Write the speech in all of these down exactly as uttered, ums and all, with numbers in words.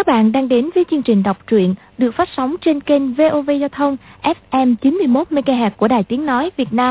bạn đang đến với chương trình đọc truyện được phát sóng trên kênh vê o vê Giao thông ép em chín mươi mốt mê ga héc của Đài Tiếng Nói Việt Nam.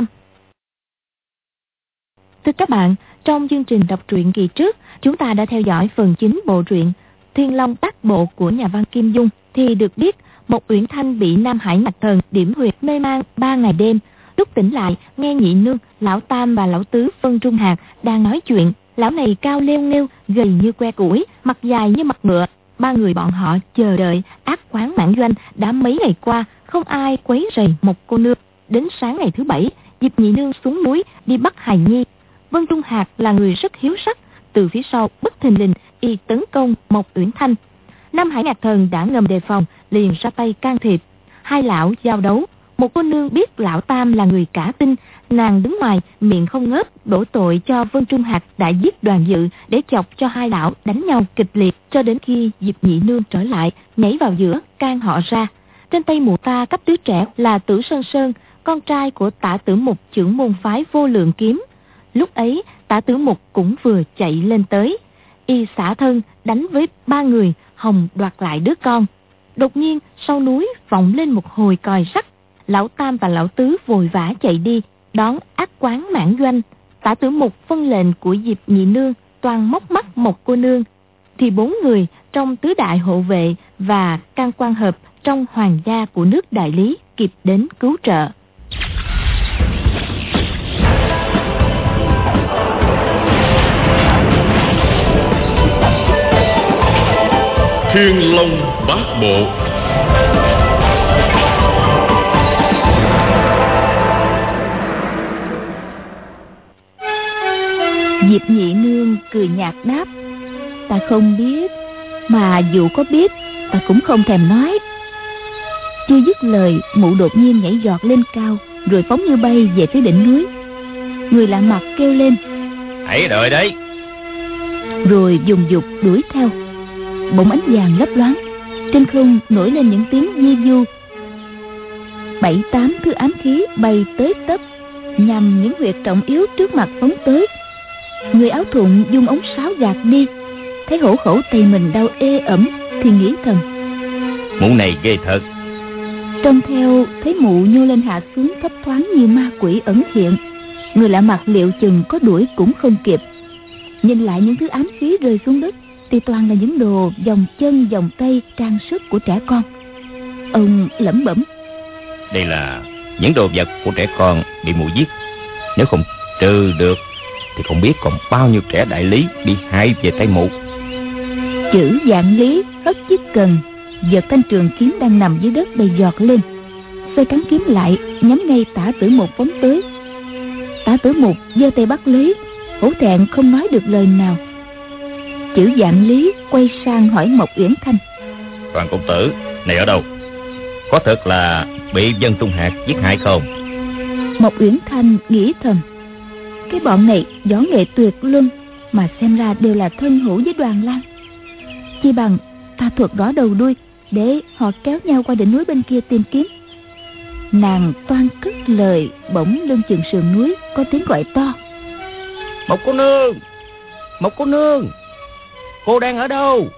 Thưa các bạn, trong chương trình đọc truyện kỳ trước, chúng ta đã theo dõi phần chính bộ truyện Thiên Long Tác Bộ của nhà văn Kim Dung. Thì được biết, Mộc Uyển Thanh bị Nam Hải Ngạc Thần điểm huyệt mê man ba ngày đêm. Lúc tỉnh lại, nghe nhị nương, lão tam và lão tứ Vân Trung Hạc đang nói chuyện. Lão này cao lêu nghêu, gầy như que củi, mặt dài như mặt ngựa. Ba người bọn họ chờ đợi ác quán Mãn Doanh đã mấy ngày qua, không ai quấy rầy một cô nương. Đến sáng ngày thứ bảy, Diệp nhị nương xuống núi đi bắt hài nhi. Vân Trung Hạc là người rất hiếu sắc, từ phía sau bất thình lình y tấn công Mộc Uyển Thanh. Nam Hải Ngạc Thần đã ngầm đề phòng, liền ra tay can thiệp. Hai lão giao đấu. Một cô nương biết lão tam là người cả tin, nàng đứng ngoài miệng không ngớt đổ tội cho Vân Trung Hạc đã giết Đoàn Dự để chọc cho hai lão đánh nhau kịch liệt, cho đến khi Diệp nhị nương trở lại nhảy vào giữa can họ ra. Trên tay mụ ta cấp đứa trẻ là Tử Sơn Sơn, con trai của Tả Tử Mục trưởng môn phái Vô Lượng Kiếm. Lúc ấy Tả Tử Mục cũng vừa chạy lên tới, y xả thân đánh với ba người hòng đoạt lại đứa con. Đột nhiên sau núi vọng lên một hồi còi sắt. Lão tam và lão tứ vội vã chạy đi đón ác quán Mãn Doanh. Tả Tử Mục phân lệnh của Diệp nhị nương toàn móc mắt một cô nương, thì bốn người trong tứ đại hộ vệ và can quan hợp trong hoàng gia của nước Đại Lý kịp đến cứu trợ. Thiên Long Bát Bộ. Diệp nhị nương cười nhạt đáp: Ta không biết, mà dù có biết ta cũng không thèm nói. Chưa dứt lời, mụ đột nhiên nhảy giọt lên cao, rồi phóng như bay về phía đỉnh núi. Người lạ mặt kêu lên: Hãy đợi đấy! Rồi dùng dục đuổi theo. Bỗng ánh vàng lấp loáng, trên không nổi lên những tiếng di du. Bảy tám thứ ám khí bay tới tấp, nhằm những huyệt trọng yếu trước mặt phóng tới. Người áo thụng dung ống sáo gạt đi, thấy hổ khẩu tay mình đau ê ẩm thì nghĩ thầm: Mụ này ghê thật. Trông theo thấy mụ nhô lên hạ xuống thấp thoáng như ma quỷ ẩn hiện. Người lạ mặt liệu chừng có đuổi cũng không kịp. Nhìn lại những thứ ám khí rơi xuống đất thì toàn là những đồ vòng chân vòng tay trang sức của trẻ con. Ông lẩm bẩm: Đây là những đồ vật của trẻ con bị mụ giết. Nếu không trừ được thì không biết còn bao nhiêu trẻ Đại Lý bị hại về tay mụ. Chữ Vạn Lý hất chiếc cần, giật thanh trường kiếm đang nằm dưới đất bay giọt lên, xoay cán kiếm lại nhắm ngay Tả Tử Mục phóng tới. Tả Tử Mục giơ tay bắt lấy, hổ thẹn không nói được lời nào. Chữ Vạn Lý quay sang hỏi Mộc Uyển Thanh: Đoàn công tử này ở đâu? Có thật là bị Vân Trung Hạc giết hại không? Mộc Uyển Thanh nghĩ thầm: Cái bọn này võ nghệ tuyệt luân, mà xem ra đều là thân hữu với Đoàn Lang. Chi bằng ta thuật rõ đầu đuôi, để họ kéo nhau qua đỉnh núi bên kia tìm kiếm. Nàng toan cất lời, bỗng lưng chừng sườn núi có tiếng gọi to: Một cô nương, một cô nương, cô đang ở đâu?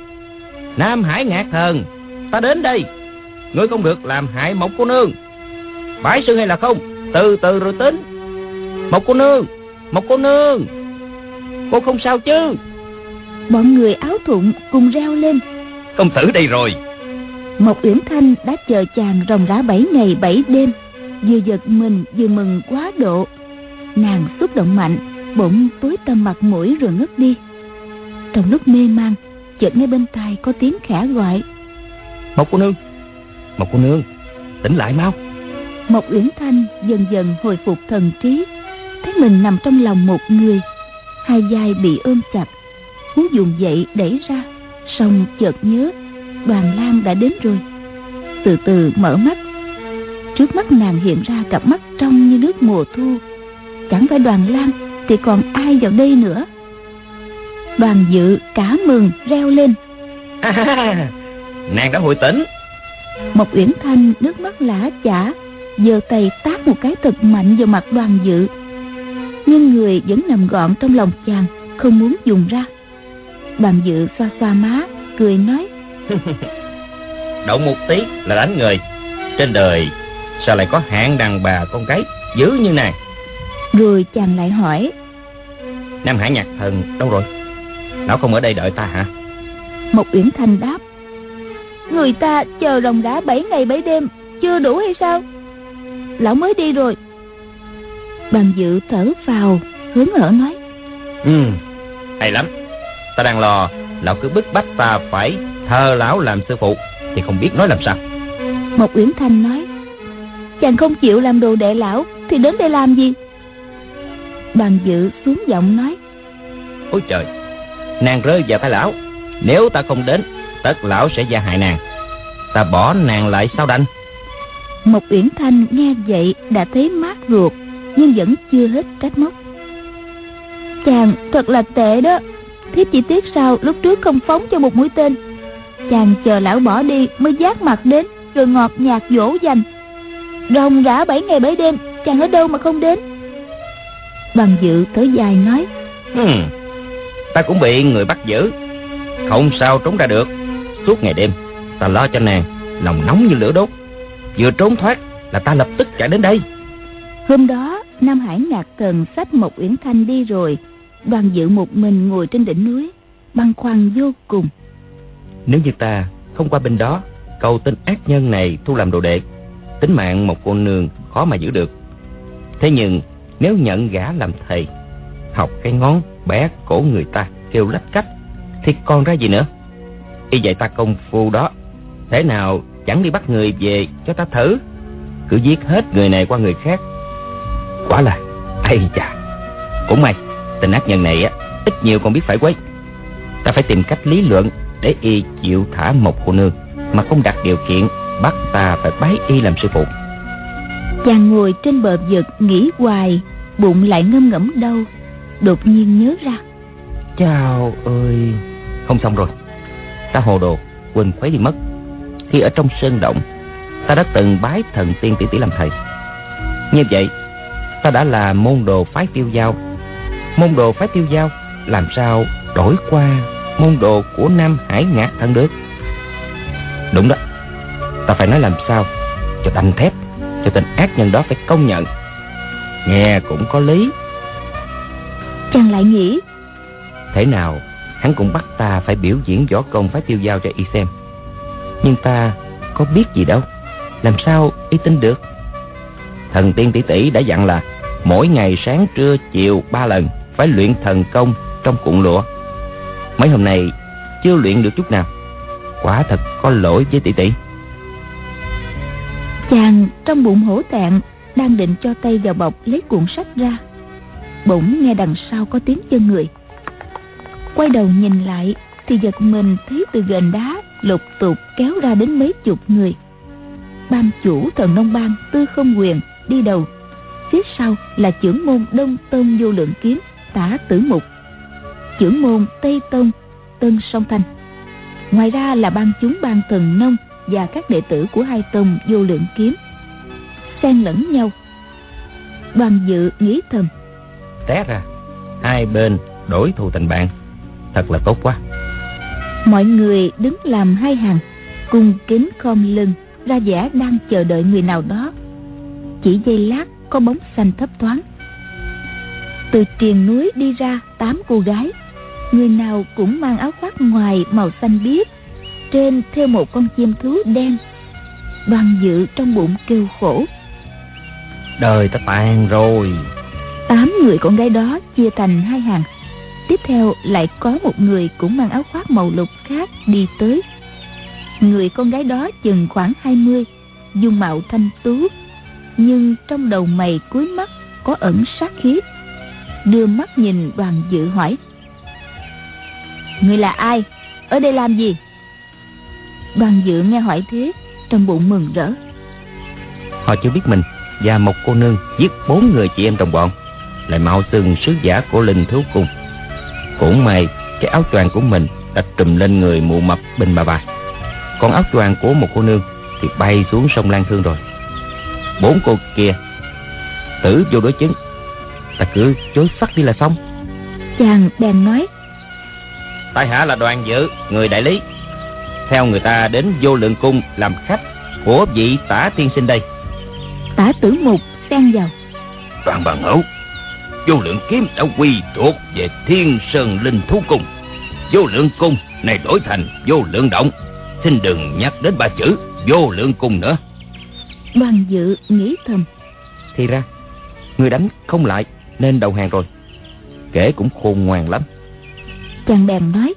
Nam Hải Ngạc Thần, ta đến đây. Ngươi không được làm hại một cô nương. Phải sư hay là không? Từ từ rồi tính. Một cô nương, một cô nương, cô không sao chứ? Bọn người áo thụng cùng reo lên: Công tử đây rồi. Mộc Uyển Thanh đã chờ chàng ròng rã bảy ngày bảy đêm, vừa giật mình vừa mừng quá độ. Nàng xúc động mạnh, bỗng tối tăm mặt mũi rồi ngất đi. Trong lúc mê man, chợt nghe bên tai có tiếng khẽ gọi: Một cô nương, một cô nương, tỉnh lại mau. Mộc Uyển Thanh dần dần hồi phục thần trí, thấy mình nằm trong lòng một người, hai vai bị ôm chặt, muốn dùng dậy đẩy ra, song chợt nhớ Đoàn Lang đã đến rồi. Từ từ mở mắt, trước mắt nàng hiện ra cặp mắt trong như nước mùa thu. Chẳng phải Đoàn Lang thì còn ai vào đây nữa? Đoàn Dự cả mừng reo lên: À, nàng đã hồi tỉnh. Mộc Uyển Thanh nước mắt lã chả, giơ tay tát một cái thật mạnh vào mặt Đoàn Dự, nhưng người vẫn nằm gọn trong lòng chàng, không muốn dùng ra. Đoàn Dự xoa xoa má, cười nói: Động một tí là đánh người. Trên đời sao lại có hạng đàn bà con gái dữ như này? Rồi chàng lại hỏi: Nam Hải Nhạc Thần đâu rồi? Lão không ở đây đợi ta hả? Mộc Uyển Thanh đáp: Người ta chờ ròng rã bảy ngày bảy đêm, chưa đủ hay sao? Lão mới đi rồi. Đoàn Dự thở phào hớn hở nói: Ừ, hay lắm. Ta đang lo lão cứ bức bách ta phải thờ lão làm sư phụ, thì không biết nói làm sao. Mộc Uyển Thanh nói: Chàng không chịu làm đồ đệ lão thì đến đây làm gì? Đoàn Dự xuống giọng nói: Ôi trời, nàng rơi vào tay lão. Nếu ta không đến, tất lão sẽ gia hại nàng. Ta bỏ nàng lại sao đành? Mộc Uyển Thanh nghe vậy đã thấy mát ruột, nhưng vẫn chưa hết trách móc. Chàng thật là tệ đó. Thiếp chỉ tiếc sao lúc trước không phóng cho một mũi tên. Chàng chờ lão bỏ đi mới giác mặt đến, rồi ngọt nhạt dỗ dành. Ròng rã bảy ngày bảy đêm, chàng ở đâu mà không đến? Đoàn Dự thở dài nói: hmm, Ta cũng bị người bắt giữ, không sao trốn ra được. Suốt ngày đêm ta lo cho nàng, lòng nóng như lửa đốt. Vừa trốn thoát là ta lập tức chạy đến đây. Hôm đó Nam Hải Nhạc Thần xách Mộc Uyển Thanh đi rồi. Đoàn Dự một mình ngồi trên đỉnh núi, băn khoăn vô cùng. Nếu như ta không qua bên đó cầu tên ác nhân này thu làm đồ đệ, tính mạng một cô nương khó mà giữ được. Thế nhưng nếu nhận gã làm thầy, học cái ngón bẻ cổ người ta kêu lách cách, thì còn ra gì nữa? Y dạy ta công phu đó, thế nào chẳng đi bắt người về cho ta thử. Cứ giết hết người này qua người khác. Quả là ây chà. Cũng may tên ác nhân này á, ít nhiều còn biết phải quấy. Ta phải tìm cách lý luận để y chịu thả một cô nương mà không đặt điều kiện bắt ta phải bái y làm sư phụ. Chàng ngồi trên bờ vực nghĩ hoài, bụng lại ngâm ngẫm đau. Đột nhiên nhớ ra: Chào ơi, không xong rồi. Ta hồ đồ quên khuấy đi mất. Khi ở trong sơn động, ta đã từng bái thần tiên tỷ tỷ làm thầy. Như vậy ta đã là môn đồ phái Tiêu Dao. Môn đồ phái Tiêu Dao làm sao đổi qua môn đồ của Nam Hải Nhạc Thần được? Đúng đó, ta phải nói làm sao cho đanh thép, cho tên ác nhân đó phải công nhận. Nghe cũng có lý. Chàng lại nghĩ: Thế nào hắn cũng bắt ta phải biểu diễn võ công phái Tiêu Dao cho y xem. Nhưng ta có biết gì đâu, làm sao y tin được? Thần tiên tỷ tỷ đã dặn là mỗi ngày sáng trưa chiều ba lần phải luyện thần công trong cuộn lụa. Mấy hôm nay chưa luyện được chút nào, quả thật có lỗi với tỷ tỷ. Chàng trong bụng hổ thẹn, đang định cho tay vào bọc lấy cuộn sách ra, bỗng nghe đằng sau có tiếng chân người. Quay đầu nhìn lại thì giật mình thấy từ gành đá lục tục kéo ra đến mấy chục người. Ban chủ Thần Nông Bang Tư Không Quyền đi đầu, phía sau là chưởng môn Đông Tông Vô Lượng Kiếm Tả Tử Mục, chưởng môn Tây Tông Tân Song Thanh. Ngoài ra là ban chúng Ban Thần Nông và các đệ tử của hai tông Vô Lượng Kiếm, xen lẫn nhau. Đoàn Dự nghĩ thầm: Té ra hai bên đổi thù thành bạn, thật là tốt quá. Mọi người đứng làm hai hàng, cung kính khom lưng, ra vẻ đang chờ đợi người nào đó. Chỉ giây lát có bóng xanh thấp thoáng. Từ triền núi đi ra tám cô gái, người nào cũng mang áo khoác ngoài màu xanh biếc, trên thêu một con chim thú đen. Đoàn Dự trong bụng kêu khổ: Đời ta tàn rồi. Tám người con gái đó chia thành hai hàng. Tiếp theo lại có một người cũng mang áo khoác màu lục khác đi tới. Người con gái đó chừng khoảng hai mươi, dung mạo thanh tú, nhưng trong đầu mày cuối mắt có ẩn sát khí. Đưa mắt nhìn Đoàn Dự hỏi: Người là ai? Ở đây làm gì? Đoàn Dự nghe hỏi thế, trong bụng mừng rỡ. Họ chưa biết mình và một cô nương giết bốn người chị em đồng bọn, lại mạo xưng sứ giả của Linh Thú Cung. Cũng may cái áo choàng của mình đã trùm lên người mụ mập bên bà bà, còn áo choàng của một cô nương thì bay xuống sông Lan Thương rồi. Bốn cô kia tử vô đối chứng, ta cứ chối sắc đi là xong. Chàng bèn nói: Tại hạ là Đoàn Dự, người đại lý. theo người ta đến Vô Lượng Cung làm khách của vị Tả tiên sinh đây. Tả Tử Mục xen vào. Đoàn bà Ngẫu, Vô Lượng kiếm đã quy thuộc về Thiên Sơn Linh Thú Cung. Vô Lượng Cung này đổi thành Vô Lượng Động. Xin đừng nhắc đến ba chữ Vô Lượng Cung nữa. Đoàn Dự nghĩ thầm. Thì ra người đánh không lại nên đầu hàng rồi. Kể cũng khôn ngoan lắm. Chàng bèn nói.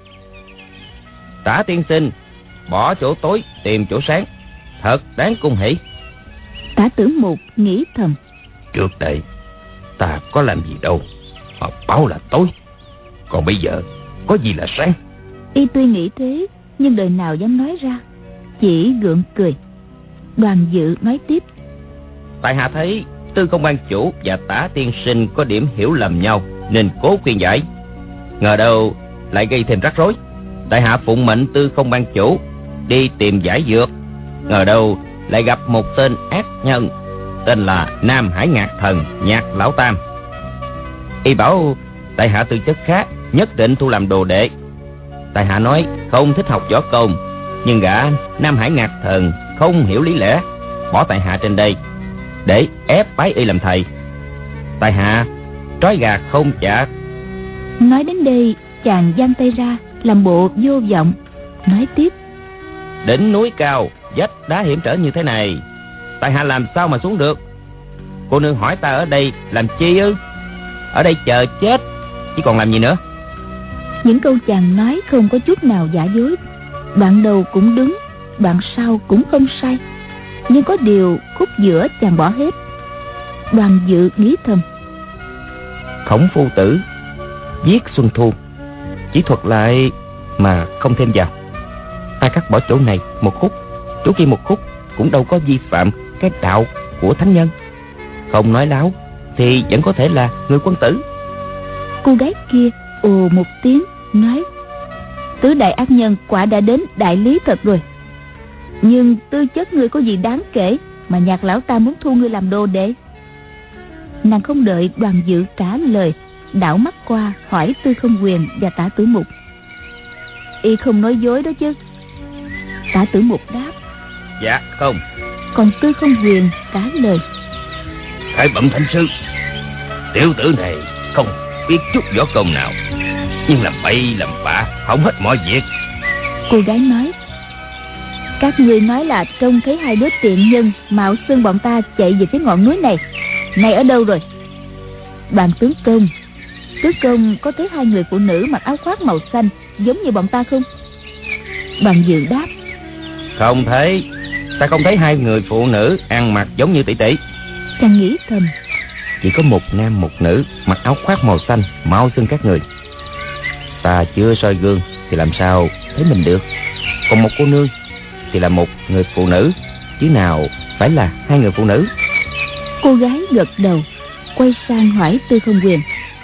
Tả tiên sinh bỏ chỗ tối tìm chỗ sáng, thật đáng cung hỉ. Tả Tử Mục nghĩ thầm. Trước đây ta có làm gì đâu mà báo là tối, còn bây giờ có gì là sáng. Y tuy nghĩ thế, nhưng đời nào dám nói ra, chỉ gượng cười. Đoàn Dự nói tiếp. Tại hạ thấy Tư Không ban chủ và Tả tiên sinh có điểm hiểu lầm nhau, nên cố khuyên giải. Ngờ đâu lại gây thêm rắc rối. Tại hạ phụng mệnh Tư Không ban chủ đi tìm giải dược, ngờ đâu lại gặp một tên ác nhân tên là Nam Hải Ngạc Thần Nhạc Lão Tam. Y bảo tại hạ tư chất khá, nhất định thu làm đồ đệ. Tại hạ nói không thích học võ công, nhưng gã Nam Hải Ngạc Thần không hiểu lý lẽ, bỏ tại hạ trên đây để ép bái y làm thầy. Tại hạ trói gà không chặt. Nói đến đây, chàng giang tay ra làm bộ vô vọng, nói tiếp. Đỉnh núi cao, vách đá hiểm trở như thế này, tại hạ làm sao mà xuống được? Cô nương hỏi ta ở đây làm chi ư? Ở đây chờ chết chứ còn làm gì nữa. Những câu chàng nói không có chút nào giả dối. Đoạn đầu cũng đúng, đoạn sau cũng không sai, nhưng có điều khúc giữa chàng bỏ hết. Đoàn Dự nghĩ thầm. Khổng phu tử viết Xuân Thu chỉ thuật lại mà không thêm vào. Ta cắt bỏ chỗ này một khúc, chỗ kia một khúc, cũng đâu có vi phạm cái đạo của thánh nhân. Không nói láo thì vẫn có thể là người quân tử. Cô gái kia ồ một tiếng nói. Tứ đại ác nhân quả đã đến đại lý thật rồi. Nhưng tư chất ngươi có gì đáng kể mà Nhạc Lão ta muốn thu ngươi làm đồ đệ? Nàng không đợi Đoàn Dự trả lời, đảo mắt qua hỏi Tư Không Quyền và Tả Tử Mục. Y không nói dối đó chứ? Tả Tử Mục đáp. Dạ không. Còn Tư Không Quyền trả lời. Khải bẩm thánh sư, tiểu tử này không biết chút võ công nào, nhưng làm bậy làm bạ hỏng hết mọi việc. Cô gái nói. Các ngươi nói là trông thấy hai đứa tiện nhân mạo xưng bọn ta chạy về phía ngọn núi này. Này ở đâu rồi? Đoàn tướng công, tướng công có thấy hai người phụ nữ mặc áo khoác màu xanh giống như bọn ta không? Đoàn Dự đáp. Không thấy. Ta không thấy hai người phụ nữ ăn mặc giống như tỷ tỷ. Chàng nghĩ thầm. Chỉ có một nam một nữ mặc áo khoác màu xanh mạo xưng các người. Ta chưa soi gương thì làm sao thấy mình được. Còn một cô nương thì là một người phụ nữ, chứ nào phải là hai người phụ nữ. Cô gái gật đầu, quay sang hỏi Tư Không Quyền.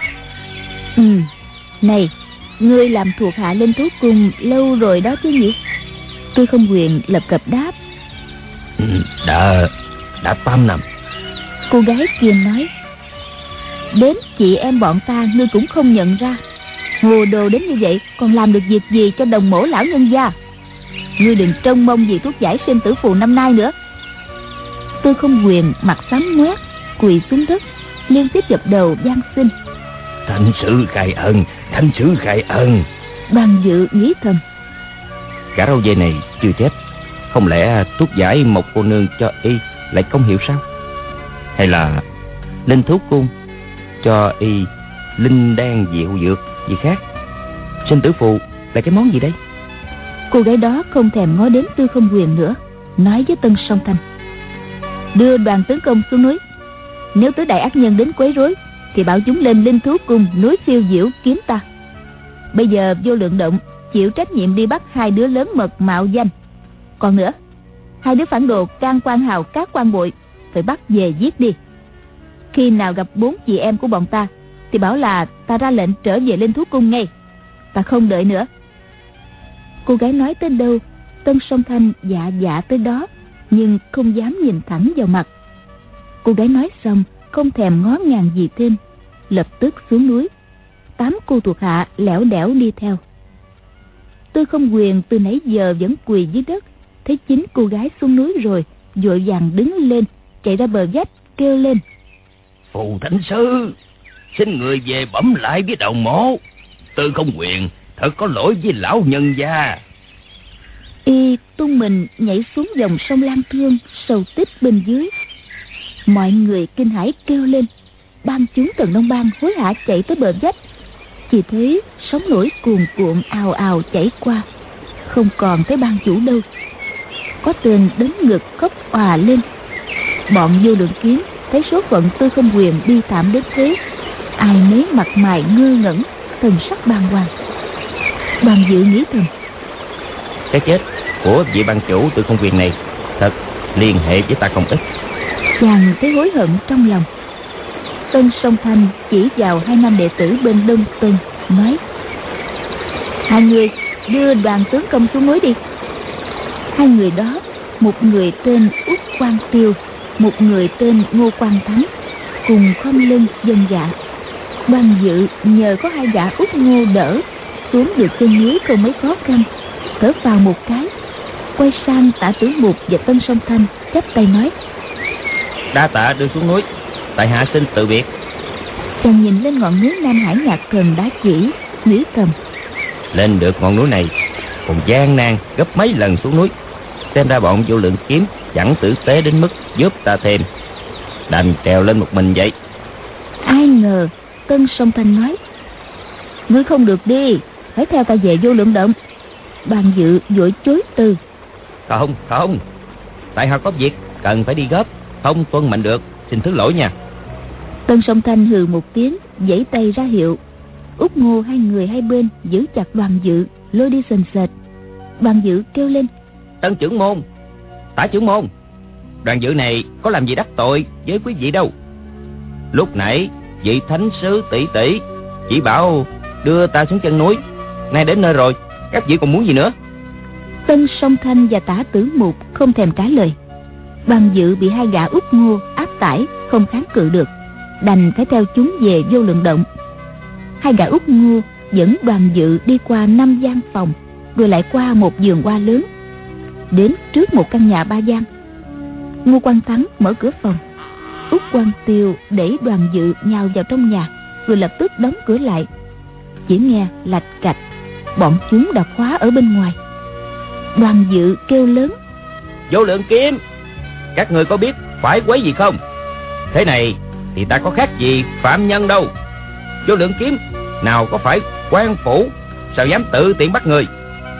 Ừ, này, ngươi làm thuộc hạ Linh Thú Cung lâu rồi đó chứ nhỉ? Tư Không Quyền lập cập đáp. Ừ, đã đã tám năm. Cô gái kia nói. Đến chị em bọn ta ngươi cũng không nhận ra. Hồ đồ đến như vậy còn làm được việc gì cho đồng mổ lão nhân gia? Ngươi đừng trông mong gì thuốc giải sinh tử phù năm nay nữa. Tư Không Quyền mặt xám ngoét, quỳ xuống đất, liên tiếp dập đầu van xin. Thánh sử khai ân, thánh sử khai ân. Đoàn Dự nghĩ thầm. Cả râu dê này chưa chết, không lẽ thuốc giải một cô nương cho y lại công hiệu sao? Hay là Linh Thú Cung cho y linh đan diệu dược gì khác? Sinh tử phù là cái món gì đây? Cô gái đó không thèm ngó đến Tư Không Quyền nữa, nói với Tân Song Thanh. Đưa đoàn tướng công xuống núi. Nếu tứ đại ác nhân đến quấy rối thì bảo chúng lên Linh Thú Cung núi Phiêu Diễu kiếm ta. Bây giờ Vô Lượng Động chịu trách nhiệm đi bắt hai đứa lớn mật mạo danh. Còn nữa, hai đứa phản đồ Can Quan Hào, Cát Quan Bội phải bắt về giết đi. Khi nào gặp bốn chị em của bọn ta thì bảo là ta ra lệnh trở về Linh Thú Cung ngay. Ta không đợi nữa. Cô gái nói tới đâu, Tân Song Thanh dạ dạ tới đó, nhưng không dám nhìn thẳng vào mặt. Cô gái nói xong không thèm ngó ngàng gì thêm, lập tức xuống núi. Tám cô thuộc hạ lẻo đẻo đi theo. Tư Không Quyền từ nãy giờ vẫn quỳ dưới đất, thấy chính cô gái xuống núi rồi, vội vàng đứng lên, chạy ra bờ vách kêu lên: Phù Thánh Sư, xin người về bẩm lại với đầu mộ. Tư Không Quyền thật có lỗi với lão nhân gia. Y tung mình nhảy xuống dòng sông Lan Thương sâu tích bên dưới. Mọi người kinh hãi kêu lên. Ban chúng Thần Nông Bang hối hả chạy tới bờ vách. Chỉ thấy sóng nổi cuồn cuộn ào ào chảy qua, không còn thấy ban chủ đâu. Có tên đến ngực khóc òa lên. Bọn Vô Lượng Kiếm thấy số phận Tư Không Quyền bi thảm đến thế, ai nấy mặt mày ngơ ngẩn, thần sắc bàng hoàng. Đoàn Dự nghĩ thầm: Cái chết của vị ban chủ Tư Không Quyền này thật liên hệ với ta không ít. Chàng thấy hối hận trong lòng. Tân Song Thanh chỉ vào hai nam đệ tử bên Đông Tân, nói: Hai người đưa đoàn tướng công xuống núi đi. Hai người đó, một người tên Út Quang Tiêu, một người tên Ngô Quang Thắng, cùng khom lưng vâng dạ. Đoàn Dự nhờ có hai gã Út Ngô đỡ, xuống được chân núi không mấy khó khăn, thở phào một cái, quay sang Tả Tử Mục và Tân Song Thanh chắp tay nói: Đa tạ đưa xuống núi, tại hạ xin từ biệt. Chàng nhìn lên ngọn núi Nam Hải Nhạc Thần đá chỉ, nghĩ thầm: Lên được ngọn núi này còn gian nan gấp mấy lần xuống núi. Xem ra bọn Vô Lượng Kiếm chẳng tử tế đến mức giúp ta thêm, đành trèo lên một mình vậy. Ai ngờ Tân Song Thanh nói: Ngươi không được đi, phải theo ta về Vô Lượng Động. Bàn Dự vội chối từ: Không, không, tại hạ có việc cần phải đi gấp, không tuân mệnh được, xin thứ lỗi nha. Tân Song Thanh hừ một tiếng, giãy tay ra hiệu. Út Ngô hai người hai bên giữ chặt Đoàn Dự, lôi đi sền sệt. Đoàn Dự kêu lên: Tân trưởng môn, Tả trưởng môn, Đoàn Dự này có làm gì đắc tội với quý vị đâu. Lúc nãy vị thánh sứ tỷ tỷ chỉ bảo đưa ta xuống chân núi, nay đến nơi rồi, các vị còn muốn gì nữa? Tân Song Thanh và Tả Tử Mục không thèm trả lời. Đoàn Dự bị hai gã Út Ngô áp tải, không kháng cự được, đành phải theo chúng về Vô Lượng Động. Hai gã Út Ngô dẫn Đoàn Dự đi qua năm gian phòng, rồi lại qua một vườn hoa lớn, đến trước một căn nhà ba gian. Ngô Quang Thắng mở cửa phòng. Út Quang Tiêu đẩy Đoàn Dự nhào vào trong nhà, rồi lập tức đóng cửa lại. Chỉ nghe lạch cạch, bọn chúng đã khóa ở bên ngoài. Đoàn Dự kêu lớn: Vô Lượng Kiếm, các người có biết phải quấy gì không? Thế này thì ta có khác gì phạm nhân đâu. Vô Lượng Kiếm nào có phải quan phủ, sao dám tự tiện bắt người?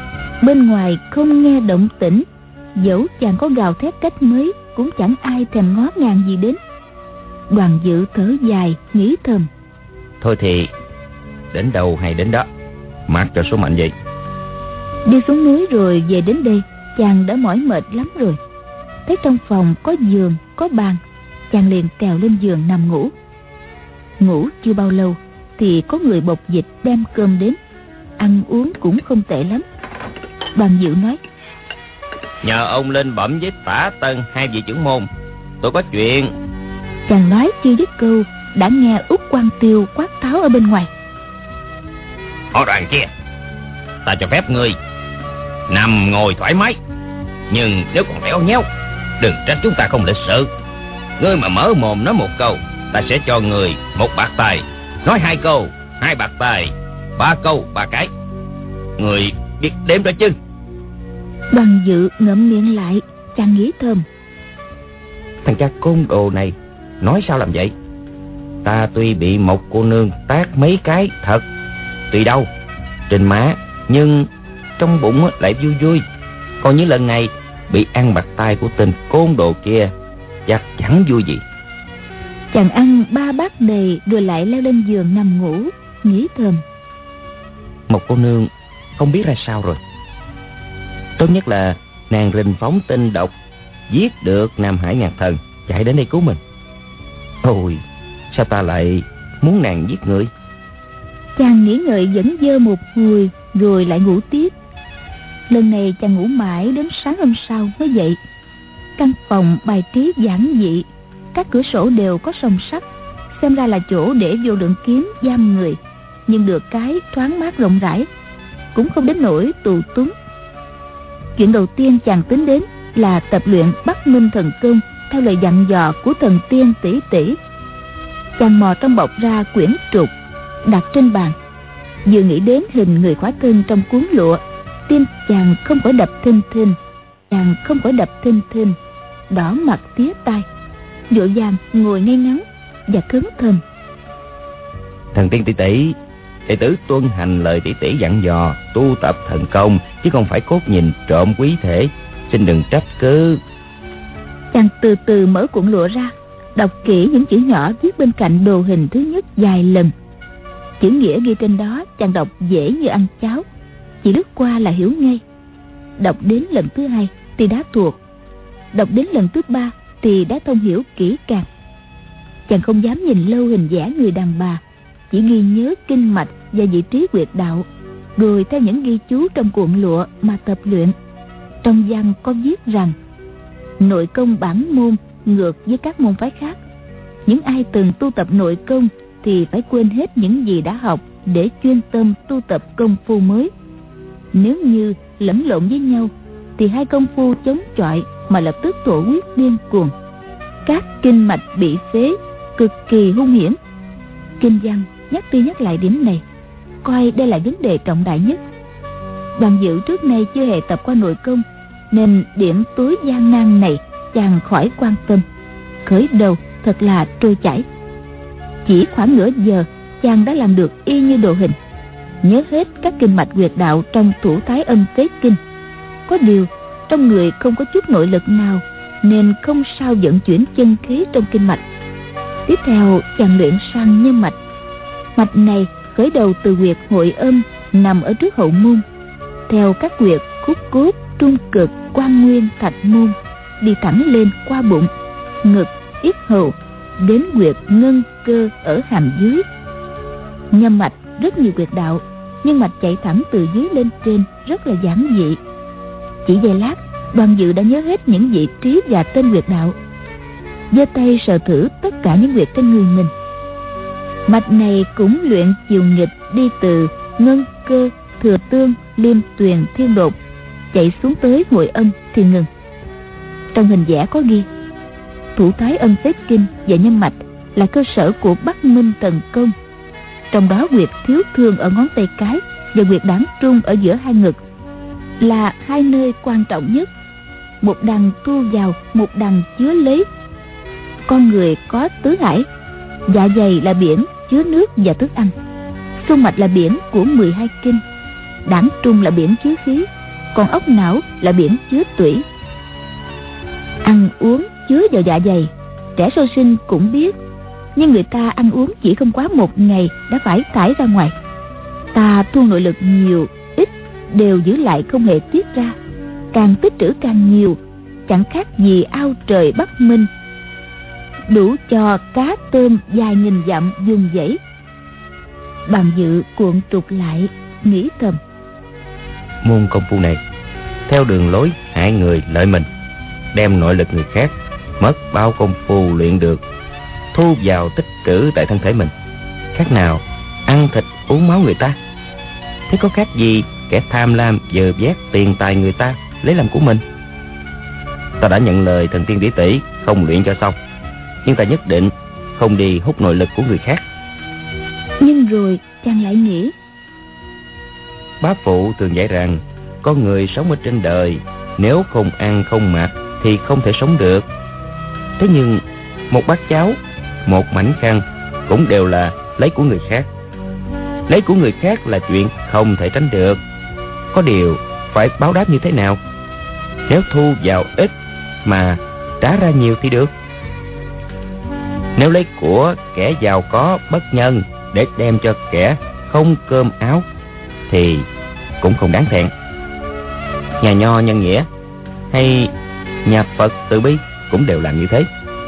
Bên ngoài không nghe động tĩnh, dẫu chàng có gào thét cách mấy cũng chẳng ai thèm ngó ngàng gì đến. Đoàn Dự thở dài nghĩ thầm: Thôi thì đến đâu hay đến đó, mặc cho số mệnh vậy. Đi xuống núi rồi về đến đây, chàng đã mỏi mệt lắm rồi. Thấy trong phòng có giường, có bàn, chàng liền trèo lên giường nằm ngủ. Ngủ chưa bao lâu thì có người bộc dịch đem cơm đến, ăn uống cũng không tệ lắm. Đoàn Dự nói: Nhờ ông lên bẩm với Tả Tân hai vị trưởng môn, tôi có chuyện. Chàng nói chưa dứt câu, đã nghe Út Quang Tiêu quát tháo ở bên ngoài: Họ Đoàn kia, ta cho phép ngươi nằm ngồi thoải mái, nhưng nếu còn léo nhéo, đừng trách chúng ta không lịch sự. Ngươi mà mở mồm nói một câu, ta sẽ cho người một bạc tài. Nói hai câu, hai bạc tài. Ba câu, ba cái. Người biết đếm đó chứ? Đoàn Dự ngậm miệng lại, chàng nghĩ thầm: Thằng cha côn đồ này nói sao làm vậy? Ta tuy bị một cô nương tát mấy cái thật, tùy đâu trên má, nhưng trong bụng lại vui vui. Còn những lần này bị ăn bạc tay của tên côn đồ kia, chắc chẳng vui gì. Chàng ăn ba bát đầy rồi lại leo lên giường nằm ngủ, nghĩ thầm: Một cô nương không biết ra sao rồi. Tốt nhất là nàng rình phóng tinh độc, giết được Nam Hải Nhạc Thần, chạy đến đây cứu mình. Ôi, sao ta lại muốn nàng giết người? Chàng nghĩ ngợi vẫn dơ một hồi, rồi lại ngủ tiếp. Lần này chàng ngủ mãi đến sáng hôm sau mới dậy. Căn phòng bài trí giản dị, các cửa sổ đều có song sắt, xem ra là chỗ để Vô Lượng Kiếm giam người, nhưng được cái thoáng mát rộng rãi. cũng không đến nỗi tù túng. Chuyện đầu tiên chàng tính đến là tập luyện Bắc Minh thần công theo lời dặn dò của thần tiên tỷ tỷ. Chàng mò trong bọc ra quyển trục đặt trên bàn, vừa nghĩ đến hình người khỏa thân trong cuốn lụa, tim chàng không khỏi đập thình thình, chàng không khỏi đập thình thình, đỏ mặt tía tai, vội vàng ngồi ngay ngắn và khấn thần: Thần tiên tỷ tỷ, đệ tử tuân hành lời tỷ tỷ dặn dò, tu tập thần công, chứ không phải cốt nhìn trộm quý thể, xin đừng trách cứ. Chàng từ từ mở cuộn lụa ra, đọc kỹ những chữ nhỏ viết bên cạnh đồ hình thứ nhất vài lần. Chữ nghĩa ghi trên đó chàng đọc dễ như ăn cháo, chỉ lướt qua là hiểu ngay. Đọc đến lần thứ hai thì đã thuộc, đọc đến lần thứ ba thì đã thông hiểu kỹ càng. Chàng không dám nhìn lâu hình vẽ người đàn bà, chỉ ghi nhớ kinh mạch và vị trí huyệt đạo, rồi theo những ghi chú trong cuộn lụa mà tập luyện. Trong văn có viết rằng nội công bản môn ngược với các môn phái khác. Những ai từng tu tập nội công thì phải quên hết những gì đã học để chuyên tâm tu tập công phu mới. Nếu như lẫn lộn với nhau thì hai công phu chống chọi mà lập tức thổ huyết điên cuồng. Các kinh mạch bị phế cực kỳ hung hiểm. Kinh văn nhắc đi nhắc lại điểm này, coi đây là vấn đề trọng đại nhất. Đoàn Dự trước nay chưa hề tập qua nội công, nên điểm tối gian nan này chàng khỏi quan tâm. Khởi đầu thật là trôi chảy. Chỉ khoảng nửa giờ chàng đã làm được y như đồ hình, nhớ hết các kinh mạch huyệt đạo trong Thủ Thái Âm Tế Kinh. Có điều trong người không có chút nội lực nào, nên không sao vận chuyển chân khí trong kinh mạch. Tiếp theo chàng luyện sang nhân mạch. Mạch này khởi đầu từ huyệt Hội Âm nằm ở trước hậu môn, theo các huyệt khúc cốt, trung cực, quan nguyên, thạch môn, đi thẳng lên qua bụng, ngực, yết hầu đến huyệt ngân cơ ở hàm dưới. Nhâm mạch rất nhiều huyệt đạo, nhưng mạch chạy thẳng từ dưới lên trên, rất là giản dị. Chỉ vài lát, Đoàn Dự đã nhớ hết những vị trí và tên huyệt đạo, giơ tay sờ thử tất cả những huyệt trên người mình. Mạch này cũng luyện chiều nghịch, đi từ ngân cơ, thừa tương, liêm tuyền, thiên đột, chạy xuống tới Hội Âm thì ngừng. Trong hình vẽ có ghi Thủ Thái Âm Tế Kinh và nhân mạch là cơ sở của Bắc Minh thần công. Trong đó huyệt thiếu thương ở ngón tay cái và huyệt đảng trung ở giữa hai ngực là hai nơi quan trọng nhất. Một đằng thu vào, một đằng chứa lấy. Con người có tứ hải, dạ dày là biển chứa nước và thức ăn, xung mạch là biển của mười hai kinh, đảng trung là biển chứa khí, còn ốc não là biển chứa tủy. Ăn uống chứa vào dạ dày, trẻ sơ sinh cũng biết, nhưng người ta ăn uống chỉ không quá một ngày đã phải thải ra ngoài. Ta thu nội lực nhiều ít đều giữ lại không hề tiết ra, càng tích trữ càng nhiều, chẳng khác gì ao trời Bắc Minh, đủ cho cá tôm vài nghìn dặm vùng vẫy. Bàn Dự cuộn trục lại, nghĩ thầm: Môn công phu này theo đường lối hại người lợi mình, đem nội lực người khác, mất bao công phu luyện được, thu vào tích trữ tại thân thể mình, khác nào ăn thịt uống máu người ta. Thế có khác gì kẻ tham lam vơ vét tiền tài người ta lấy làm của mình? Ta đã nhận lời thần tiên tỷ tỷ không luyện cho xong, nhưng ta nhất định không đi hút nội lực của người khác. Nhưng rồi chàng lại nghĩ, bá phụ thường dạy rằng con người sống ở trên đời, nếu không ăn không mặc thì không thể sống được. Thế nhưng một bát cháo, một mảnh khăn cũng đều là lấy của người khác. Lấy của người khác là chuyện không thể tránh được. Có điều phải báo đáp như thế nào? Nếu thu vào ít mà trả ra nhiều thì được. Nếu lấy của kẻ giàu có bất nhân để đem cho kẻ không cơm áo thì cũng không đáng thẹn. Nhà Nho nhân nghĩa hay nhà Phật từ bi cũng đều làm như thế.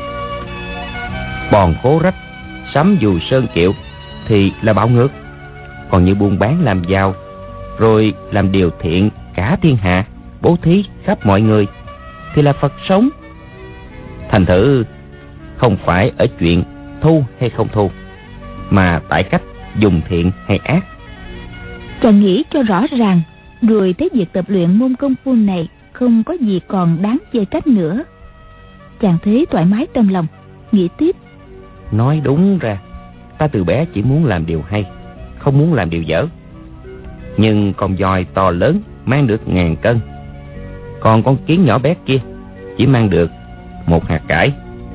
Bòn khố rách, sắm dù sơn kiệu thì là bạo ngược. Còn như buôn bán làm giàu, rồi làm điều thiện cả thiên hạ, bố thí khắp mọi người thì là Phật sống. Thành thử không phải ở chuyện thu hay không thu, mà tại cách dùng thiện hay ác. Chàng nghĩ cho rõ ràng, rồi thấy việc tập luyện môn công phu này không có gì còn đáng chê trách nữa. Chàng thấy thoải mái trong lòng, nghĩ tiếp. Nói đúng ra, ta từ bé chỉ muốn làm điều hay, không muốn làm điều dở. Nhưng con voi to lớn mang được ngàn cân, còn con kiến nhỏ bé kia chỉ mang được một hạt cải.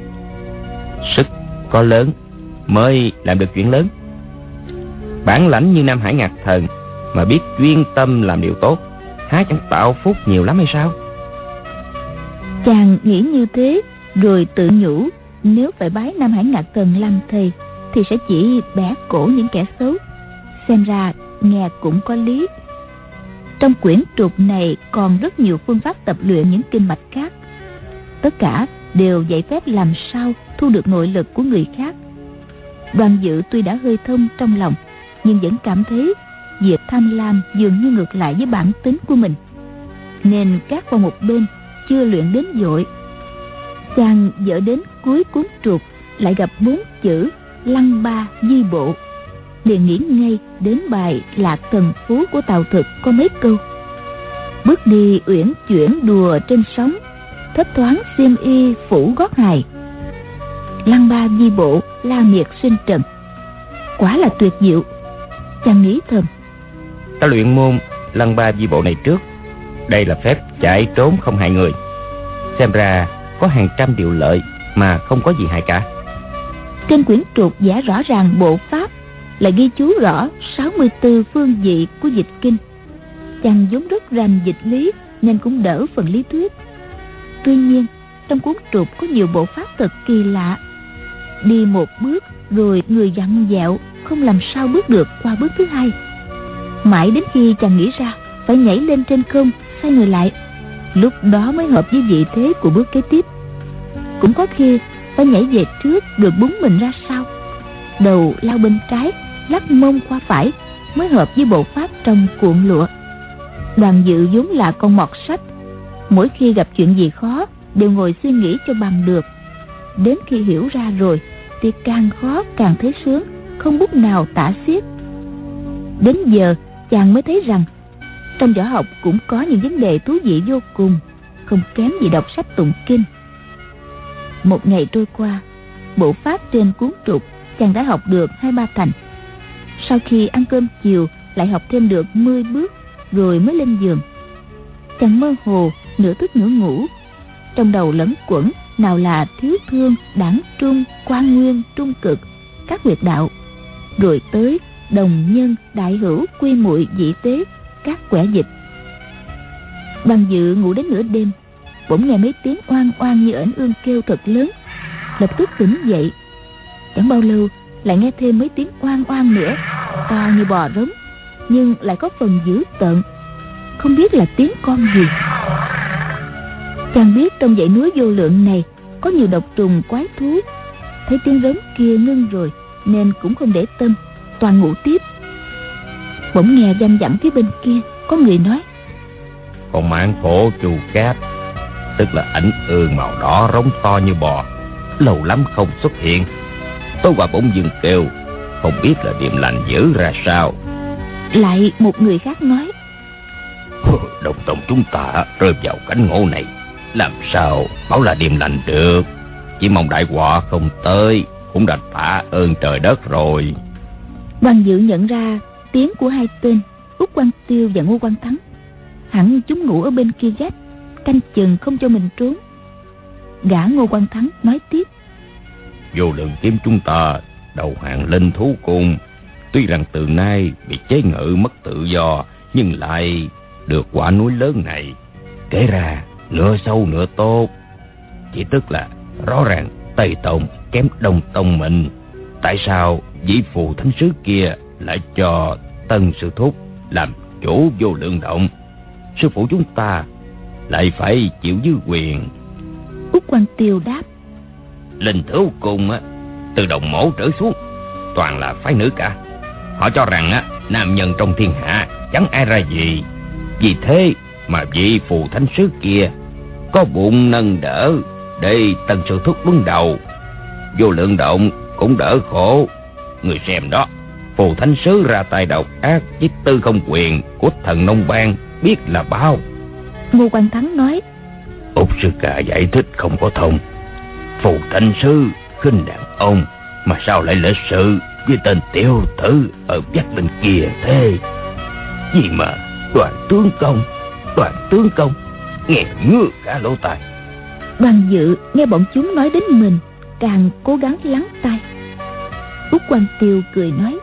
Sức có lớn mới làm được chuyện lớn. Bản lãnh như Nam Hải Ngạc Thần mà biết chuyên tâm làm điều tốt, há chẳng tạo phúc nhiều lắm hay sao? Chàng nghĩ như thế, rồi tự nhủ, nếu phải bái Nam Hải Ngạc Thần làm thầy thì sẽ chỉ bẻ cổ những kẻ xấu. Xem ra nghe cũng có lý. Trong quyển trục này còn rất nhiều phương pháp tập luyện những kinh mạch khác. Tất cả đều dạy phép làm sao thu được nội lực của người khác. Đoàn Dự tuy đã hơi thông trong lòng, nhưng vẫn cảm thấy việc tham lam dường như ngược lại với bản tính của mình, nên gác vào một bên, chưa luyện đến vội. Chàng dở đến cuối cuốn trục lại gặp bốn chữ Lăng Ba Di Bộ, liền nghĩ ngay đến bài Lạc Thần Phú của Tào Thực có mấy câu: bước đi uyển chuyển đùa trên sóng, thấp thoáng xiêm y phủ gót hài. Lăng Ba Di Bộ la miệt sinh trần, quả là tuyệt diệu. Chàng nghĩ thầm, ta luyện môn Lăng Ba Di Bộ này trước. Đây là phép chạy trốn không hại người. Xem ra có hàng trăm điều lợi mà không có gì hại cả. Trên quyển trục vẽ rõ ràng bộ pháp, lại ghi chú rõ sáu mươi tư phương vị của dịch kinh. Chàng vốn rất rành dịch lý nên cũng đỡ phần lý thuyết. Tuy nhiên trong cuốn trục có nhiều bộ pháp thật kỳ lạ. Đi một bước rồi người vặn vẹo, không làm sao bước được qua bước thứ hai. Mãi đến khi chàng nghĩ ra phải nhảy lên trên không, xoay người lại, lúc đó mới hợp với vị thế của bước kế tiếp. Cũng có khi phải nhảy về trước rồi búng mình ra sau, đầu lao bên trái, lắc mông qua phải, mới hợp với bộ pháp trong cuộn lụa. Đoàn Dự vốn là con mọt sách, mỗi khi gặp chuyện gì khó đều ngồi suy nghĩ cho bằng được. Đến khi hiểu ra rồi thì càng khó càng thấy sướng, không bút nào tả xiết. Đến giờ chàng mới thấy rằng trong võ học cũng có những vấn đề thú vị vô cùng, không kém gì đọc sách tụng kinh. Một ngày trôi qua, bộ pháp trên cuốn trục chàng đã học được hai ba thành. Sau khi ăn cơm chiều lại học thêm được mười bước, rồi mới lên giường. Chàng mơ hồ, nửa thức nửa ngủ, trong đầu lẫn quẩn nào là thiếu thương, đẳng trung, quan nguyên, trung cực, các huyệt đạo, rồi tới đồng nhân, đại hữu, quy muội, dị tế, các quẻ dịch. Đoàn Dự ngủ đến nửa đêm, bỗng nghe mấy tiếng oan oan như ẩn ương kêu thật lớn, lập tức tỉnh dậy. Chẳng bao lâu lại nghe thêm mấy tiếng oan oan nữa, to như bò rống, nhưng lại có phần dữ tợn, không biết là tiếng con gì. Chàng biết trong dãy núi vô lượng này có nhiều độc trùng quái thú. Thấy tiếng rống kia ngưng rồi nên cũng không để tâm, toàn ngủ tiếp. Bỗng nghe dăm dặm phía bên kia có người nói: con mãng cổ Chu Cáp, tức là ảnh ương màu đỏ rống to như bò, lâu lắm không xuất hiện. Tối qua bỗng dưng kêu, không biết là điềm lành dữ ra sao. Lại một người khác nói: đồng tông chúng ta rơi vào cảnh ngộ này, làm sao bảo là điềm lành được. Chỉ mong đại họa không tới, cũng đã tạ ơn trời đất rồi. Đoàn Dự nhận ra tiếng của hai tên Út Quang Tiêu và Ngô Quang Thắng. Hẳn chúng ngủ ở bên kia gác, canh chừng không cho mình trốn. Gã Ngô Quang Thắng nói tiếp: vô lượng kiếm chúng ta đầu hàng linh thú cung, tuy rằng từ nay bị chế ngự mất tự do, nhưng lại được quả núi lớn này. Kể ra nửa sâu nửa tốt, chỉ tức là rõ ràng Tây Tông kém Đông Tông mình. Tại sao vị phù thánh sứ kia lại cho Tân Sư Thúc làm chủ vô lượng động, sư phụ chúng ta lại phải chịu dưới quyền? Út Quang Tiêu đáp: linh thú cung á, từ đồng mẫu trở xuống toàn là phái nữ cả. Họ cho rằng á, nam nhân trong thiên hạ chẳng ai ra gì. Vì thế mà vị phù thánh sứ kia có bụng nâng đỡ để Tân Sư Thúc đứng đầu, vô lượng động cũng đỡ khổ. Người xem đó, Phù Thánh Sứ ra tay độc ác với Tư Không Quyền của thần nông bang biết là bao. Ngô Quan Thắng nói: Út sư ca giải thích không có thông. Phù Thánh Sứ khinh đàn ông mà sao lại lễ sự với tên tiểu tử ở vách bên kia thế? Gì mà Đoàn tướng công, Đoàn tướng công, nghe ngứa cả lỗ tai. Đoàn Dự nghe bọn chúng nói đến mình, càng cố gắng lắng tai. Út Quan Tiêu cười nói: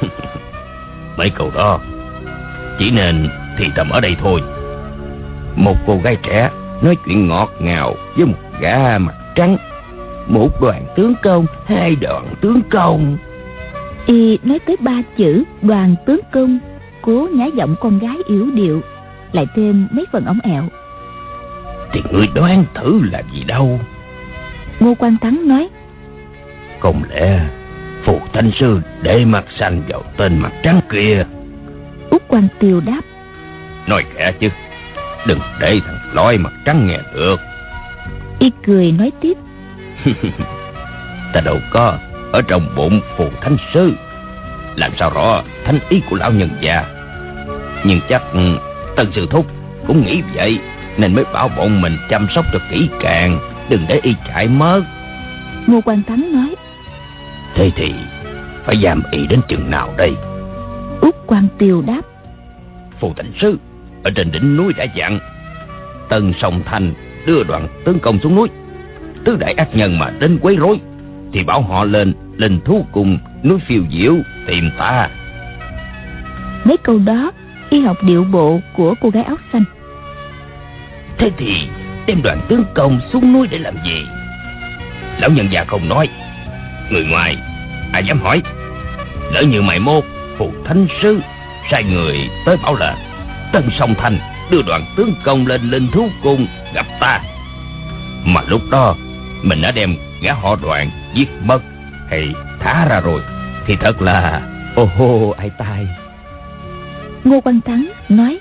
Mấy câu đó chỉ nên thì thầm ở đây thôi. Một cô gái trẻ nói chuyện ngọt ngào với một gã mặt trắng. Một đoàn tướng công, hai đoàn tướng công. Y nói tới ba chữ đoàn tướng công, cố nhả giọng con gái yếu điệu, lại thêm mấy phần ống ẹo. Thì ngươi đoán thử là gì đâu? Ngô Quan Thắng nói: Không lẽ Phù Thánh Sư để mặt xanh vào tên mặt trắng kia? Út Quan Tiêu đáp: Nói khẽ chứ, đừng để thằng lói mặt trắng nghe được. Y cười nói tiếp: Ta đâu có ở trong bụng Phù Thánh Sư, làm sao rõ thánh ý của lão nhân già. Nhưng chắc Tân Sư Thúc cũng nghĩ vậy, nên mới bảo bọn mình chăm sóc cho kỹ càng, đừng để y chạy mất. Ngô Quan Thắng nói: Thế thì phải giam y đến chừng nào đây? Út Quan Tiêu đáp: Phù Thánh Sư ở trên đỉnh núi đã dặn Tân Song Thành đưa đoàn tướng công xuống núi. Tứ đại ác nhân mà đến quấy rối thì bảo họ lên linh thú cùng núi Phiêu Diệu tìm ta. Mấy câu đó Y học điệu bộ của cô gái áo xanh. Thế thì đem đoàn tướng công xuống núi để làm gì? Lão nhân già không nói, người ngoài ai dám hỏi. Lỡ như mày mốt Phù Thánh Sứ sai người tới bảo là Tân Song Thành đưa đoàn tướng công lên linh thú cung gặp ta, mà lúc đó mình đã đem gã họ Đoàn giết mất hay thả ra rồi, thì thật là ô hô ai tai. Ngô Quan Thắng nói: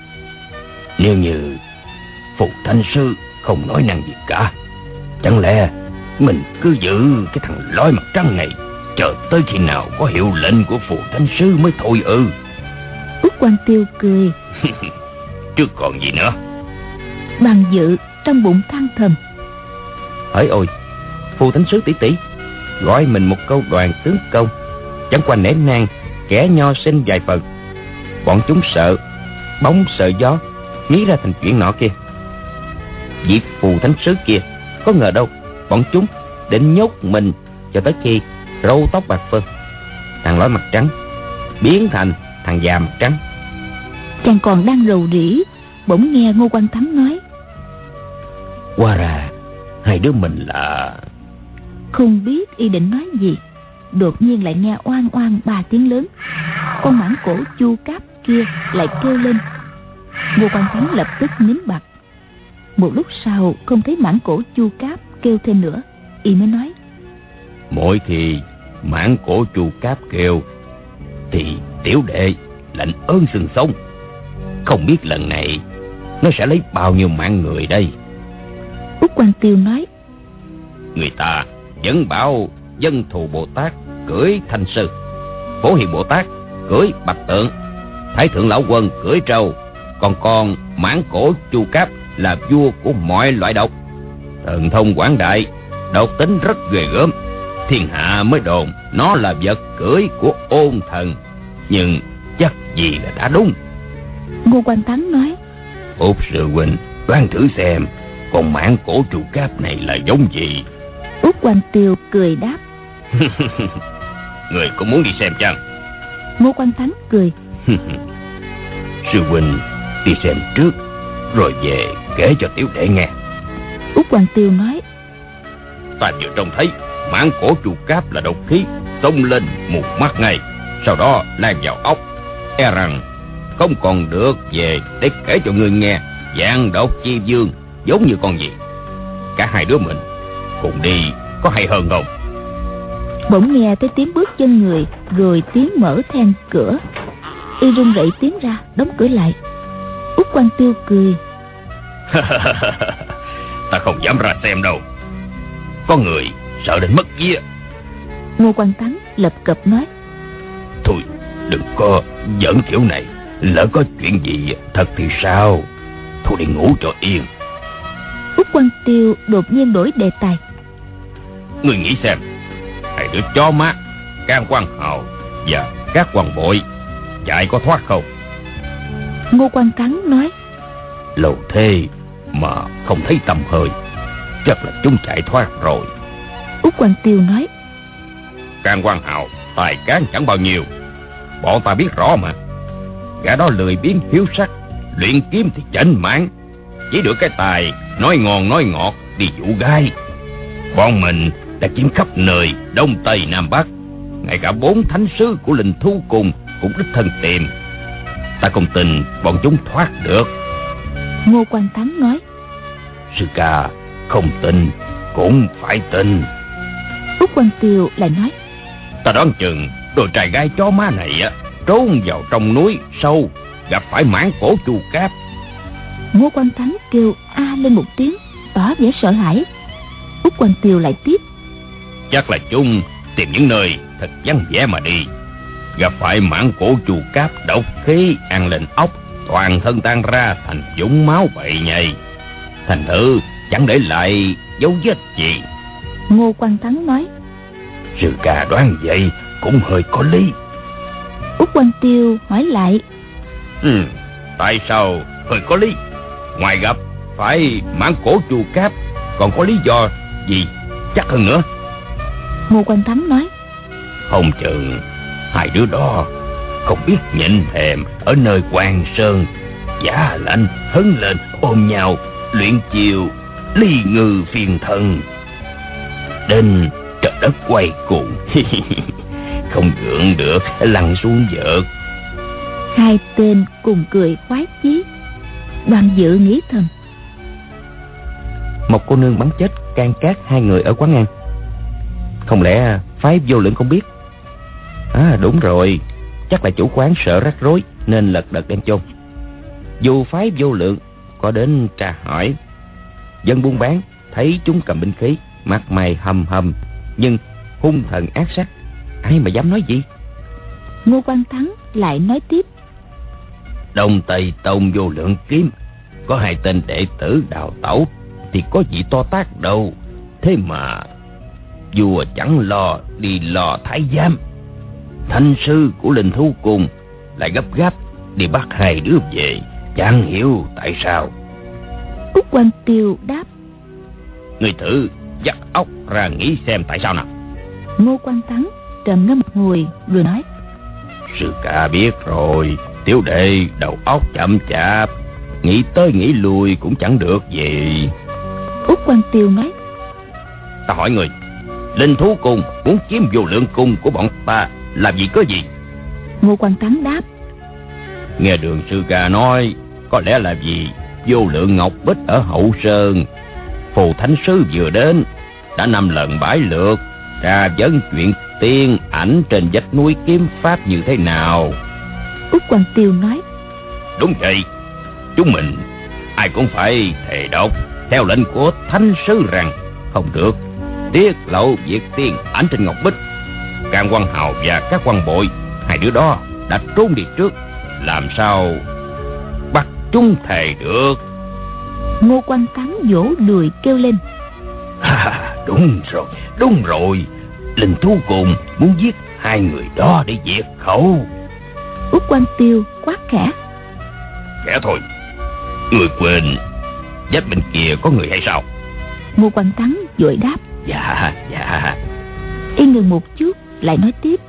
Nếu như Phù Thánh Sư không nói năng gì cả, chẳng lẽ mình cứ giữ cái thằng lói mặt trắng này chờ tới khi nào có hiệu lệnh của Phù Thánh Sư mới thôi ư? Út Quan Tiêu cười. Chứ còn gì nữa. Bàn Dự trong bụng than thầm: Hỡi ôi, Phù Thánh Sứ tỷ tỷ gọi mình một câu đoàn tướng công, chẳng qua nể nang kẻ nho sinh vài phần. Bọn chúng sợ bóng sợ gió, nghĩ ra thành chuyện nọ kia. Vị Phù Thánh Sứ kia có ngờ đâu bọn chúng định nhốt mình cho tới khi râu tóc bạc phơ, thằng lói mặt trắng biến thành thằng già mặt trắng. Chàng còn đang rầu rĩ, bỗng nghe Ngô Quan Thắng nói: Hóa ra hai đứa mình là... Không biết y định nói gì, đột nhiên lại nghe oan oan ba tiếng lớn. Con mãng cổ Chu Cáp kia lại kêu lên. Ngô Quan Thắng lập tức nín bặt. Một lúc sau không thấy mãng cổ Chu Cáp kêu thêm nữa, y mới nói: Mỗi khi mãng cổ Chu Cáp kêu thì tiểu đệ lạnh ơn xương sống. Không biết lần này nó sẽ lấy bao nhiêu mạng người đây? Út Quan Tiêu nói: Người ta vẫn bảo Dân Thù Bồ Tát cưỡi Thanh Sư, Phổ Hiền Bồ Tát cưỡi Bạch Tượng, Thái Thượng Lão Quân cưỡi Trâu, còn con mãng cổ Chu Cáp là vua của mọi loại độc, thần thông quảng đại, độc tính rất ghê gớm. Thiên hạ mới đồn nó là vật cưỡi của ôn thần, nhưng chắc gì là đã đúng. Ngô Quan Thắng nói: Út sư huynh đoán thử xem con mãng cổ Chu Cáp này là giống gì? Út Quan Tiêu cười đáp: Người có muốn đi xem chăng? Ngô Quan Thắng cười: Sư huynh đi xem trước, rồi về kể cho tiểu đệ nghe. Út Quan Tiêu nói: Ta vừa trông thấy mãng cổ Chu Cáp là độc khí xông lên mù mắt ngay, sau đó lan vào ốc, e rằng không còn được về để kể cho người nghe dạng độc chi vương giống như con gì. Cả hai đứa mình cùng đi có hay hơn không? Bỗng nghe tới tiếng bước chân người, rồi tiếng mở then cửa. Y run rẩy tiến ra đóng cửa lại. Út Quan Tiêu cười: Ta không dám ra xem đâu, có người sợ đến mất vía. Ngô Quan Thắng lập cập nói: Thôi đừng có giỡn kiểu này, lỡ có chuyện gì thật thì sao? Thôi đi ngủ cho yên. Út Quan Tiêu đột nhiên đổi đề tài. Ngươi nghĩ xem, hai đứa chó má Can Quan Hào và các quan bội chạy có thoát không? Ngô Quan Thắng nói. Lâu thế mà không thấy tầm hơi, chắc là chúng chạy thoát rồi. Út Quan Tiêu nói. Can Quan Hào tài cán chẳng bao nhiêu, bọn ta biết rõ mà. Gã đó lười biếng hiếu sắc, luyện kiếm thì chảnh mãn, chỉ được cái tài nói ngon nói ngọt đi dụ gái. Bọn mình đã kiếm khắp nơi Đông Tây Nam Bắc, ngay cả bốn thánh sứ của Linh Thú Cung cũng đích thân tìm. Ta không tin bọn chúng thoát được. Ngô Quan Thắng nói. Sư ca không tin cũng phải tin. Út Quan Tiêu lại nói. Ta đoán chừng đồ trai gái chó má này á trốn vào trong núi sâu, gặp phải mãn cổ chu cáp. Ngô Quan Thắng kêu a lên một tiếng, tỏ vẻ sợ hãi. Út Quan Tiêu lại tiếp. Chắc là chúng tìm những nơi thật vắng vẻ mà đi, gặp phải mãn cổ chu cáp độc khí ăn lên ốc, toàn thân tan ra thành vũng máu bậy nhầy, thành thử chẳng để lại dấu vết gì. Ngô Quan Thắng nói. Sư ca đoán vậy cũng hơi có lý. Út Quan Tiêu hỏi lại. Ừ, tại sao hơi có lý? Ngoài gặp phải mãn cổ chu cáp, còn có lý do gì chắc hơn nữa? Ngô Quan Thắng nói. Không chừng hai đứa đó không biết nhịn thèm ở nơi Quan Sơn, giả lạnh hấn lên ôm nhau luyện chiều ly ngư phiền thân, đến trời đất quay cuồng không gượng được lăn xuống vợt. Hai tên cùng cười khoái chí. Đoàn Dự nghĩ thầm. Một cô nương bắn chết can cát hai người ở quán ăn, không lẽ phái Vô Lượng không biết? À đúng rồi, chắc là chủ quán sợ rắc rối nên lật đật đem chôn. Dù phái Vô Lượng có đến tra hỏi, dân buôn bán thấy chúng cầm binh khí, mặt mày hầm hầm, nhưng hung thần ác sát, ai mà dám nói gì? Ngô Quan Thắng lại nói tiếp. Đông Tây Tông Vô Lượng kiếm có hai tên đệ tử đào tẩu thì có gì to tác đâu, thế mà vua chẳng lo đi lo thái giám, thanh sư của Linh Thú Cung lại gấp gáp đi bắt hai đứa về, chẳng hiểu tại sao. Út Quan Tiêu đáp. Người thử dắt óc ra nghĩ xem tại sao nào. Ngô Quan Thắng trầm ngâm một hồi rồi nói. Sư ca biết rồi, tiểu đệ đầu óc chậm chạp, nghĩ tới nghĩ lui cũng chẳng được gì. Út Quan Tiêu nói. Ta hỏi người, Linh Thú Cung muốn chiếm Vô Lượng cung của bọn ta làm gì có gì? Ngô Quan Thắng đáp. Nghe Đường sư ca nói, có lẽ là vì Vô Lượng ngọc bích ở Hậu Sơn, phù thánh sứ vừa đến đã năm lần bãi lượt tra vấn chuyện tiên ảnh trên vách núi kiếm pháp như thế nào. Út Quan Tiêu nói. Đúng vậy, chúng mình ai cũng phải thề độc theo lệnh của thánh sứ rằng không được tiết lộ việc tiên ảnh trên ngọc bích. Can Quan Hào và các quan bội, hai đứa đó đã trốn đi trước, làm sao bắt chúng thề được? Ngô Quan Thắng vỗ đùi kêu lên. À, đúng rồi, đúng rồi, Linh Thú Cung muốn giết hai người đó để diệt khẩu. Út Quan Tiêu quát khẽ. Khẽ thôi, người quên vách bên kia có người hay sao? Ngô Quan Thắng vội đáp. Dạ, dạ. Y ngừng một chút lại nói tiếp.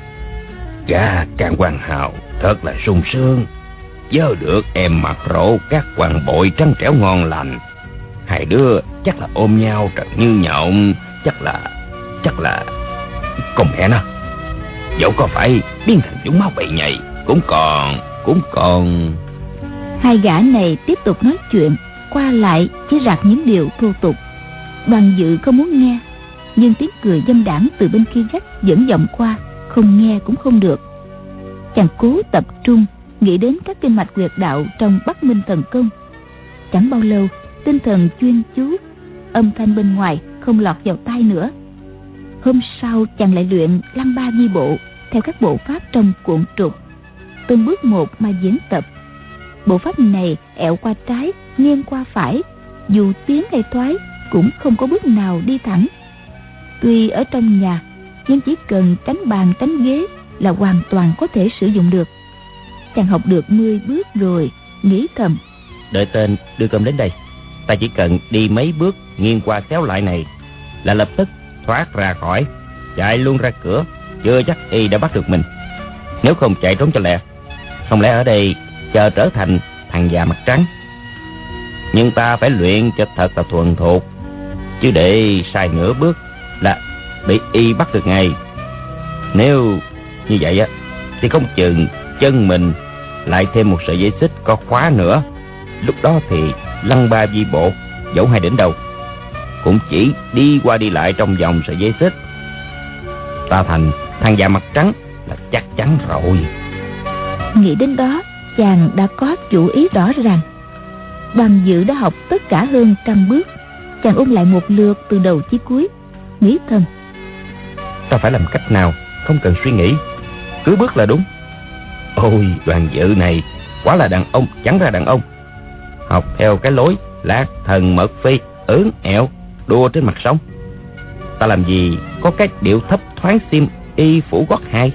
Gã Can Quan Hào thật là sung sướng, vớ được em mặc rộ các quan bội trắng trẻo ngon lành, hai đứa chắc là ôm nhau trật như nhộng, chắc là chắc là con mẹ nó, dẫu có phải biến thành vũng máu bậy nhầy cũng còn cũng còn. Hai gã này tiếp tục nói chuyện, qua lại chỉ rạc những điều thô tục. Đoàn Dự không muốn nghe, nhưng tiếng cười dâm đãng từ bên kia vách vẫn vọng qua, không nghe cũng không được. Chàng cố tập trung nghĩ đến các kinh mạch huyệt đạo trong Bắc Minh thần công. Chẳng bao lâu, tinh thần chuyên chú, âm thanh bên ngoài không lọt vào tai nữa. Hôm sau chàng lại luyện Lăng Ba Di Bộ, theo các bộ pháp trong cuộn trục, từng bước một mà diễn tập. Bộ pháp này ẹo qua trái, nghiêng qua phải, dù tiến hay thoái cũng không có bước nào đi thẳng. Tuy ở trong nhà, nhưng chỉ cần tránh bàn tránh ghế là hoàn toàn có thể sử dụng được. Chàng học được mười bước rồi, nghĩ thầm: đợi tên đưa cơm đến đây, ta chỉ cần đi mấy bước nghiêng qua xéo lại này là lập tức thoát ra khỏi, chạy luôn ra cửa, chưa chắc y đã bắt được mình. Nếu không chạy trốn cho lẹ, không lẽ ở đây chờ trở thành thằng già mặt trắng. Nhưng ta phải luyện cho thật là thuần thục, chứ để sai nửa bước là bị y bắt được ngay. Nếu như vậy á thì không chừng chân mình lại thêm một sợi dây xích có khóa nữa. Lúc đó thì lăng ba vi bộ dẫu hai đỉnh đầu cũng chỉ đi qua đi lại trong vòng sợi dây xích. Ta thành thằng già mặt trắng là chắc chắn rồi. Nghĩ đến đó, chàng đã có chủ ý rõ ràng. Đoàn Dự đã học tất cả hơn trăm bước. Chàng ôn lại một lượt từ đầu chí cuối, nghĩ thầm: ta phải làm cách nào không cần suy nghĩ, cứ bước là đúng. Ôi, Đoàn Dự này quá là đàn ông chẳng ra đàn ông. Học theo cái lối lạc thần mật phi, ớn ẹo đua trên mặt sông. Ta làm gì có cái điệu thấp thoáng xiêm y phủ gót hai,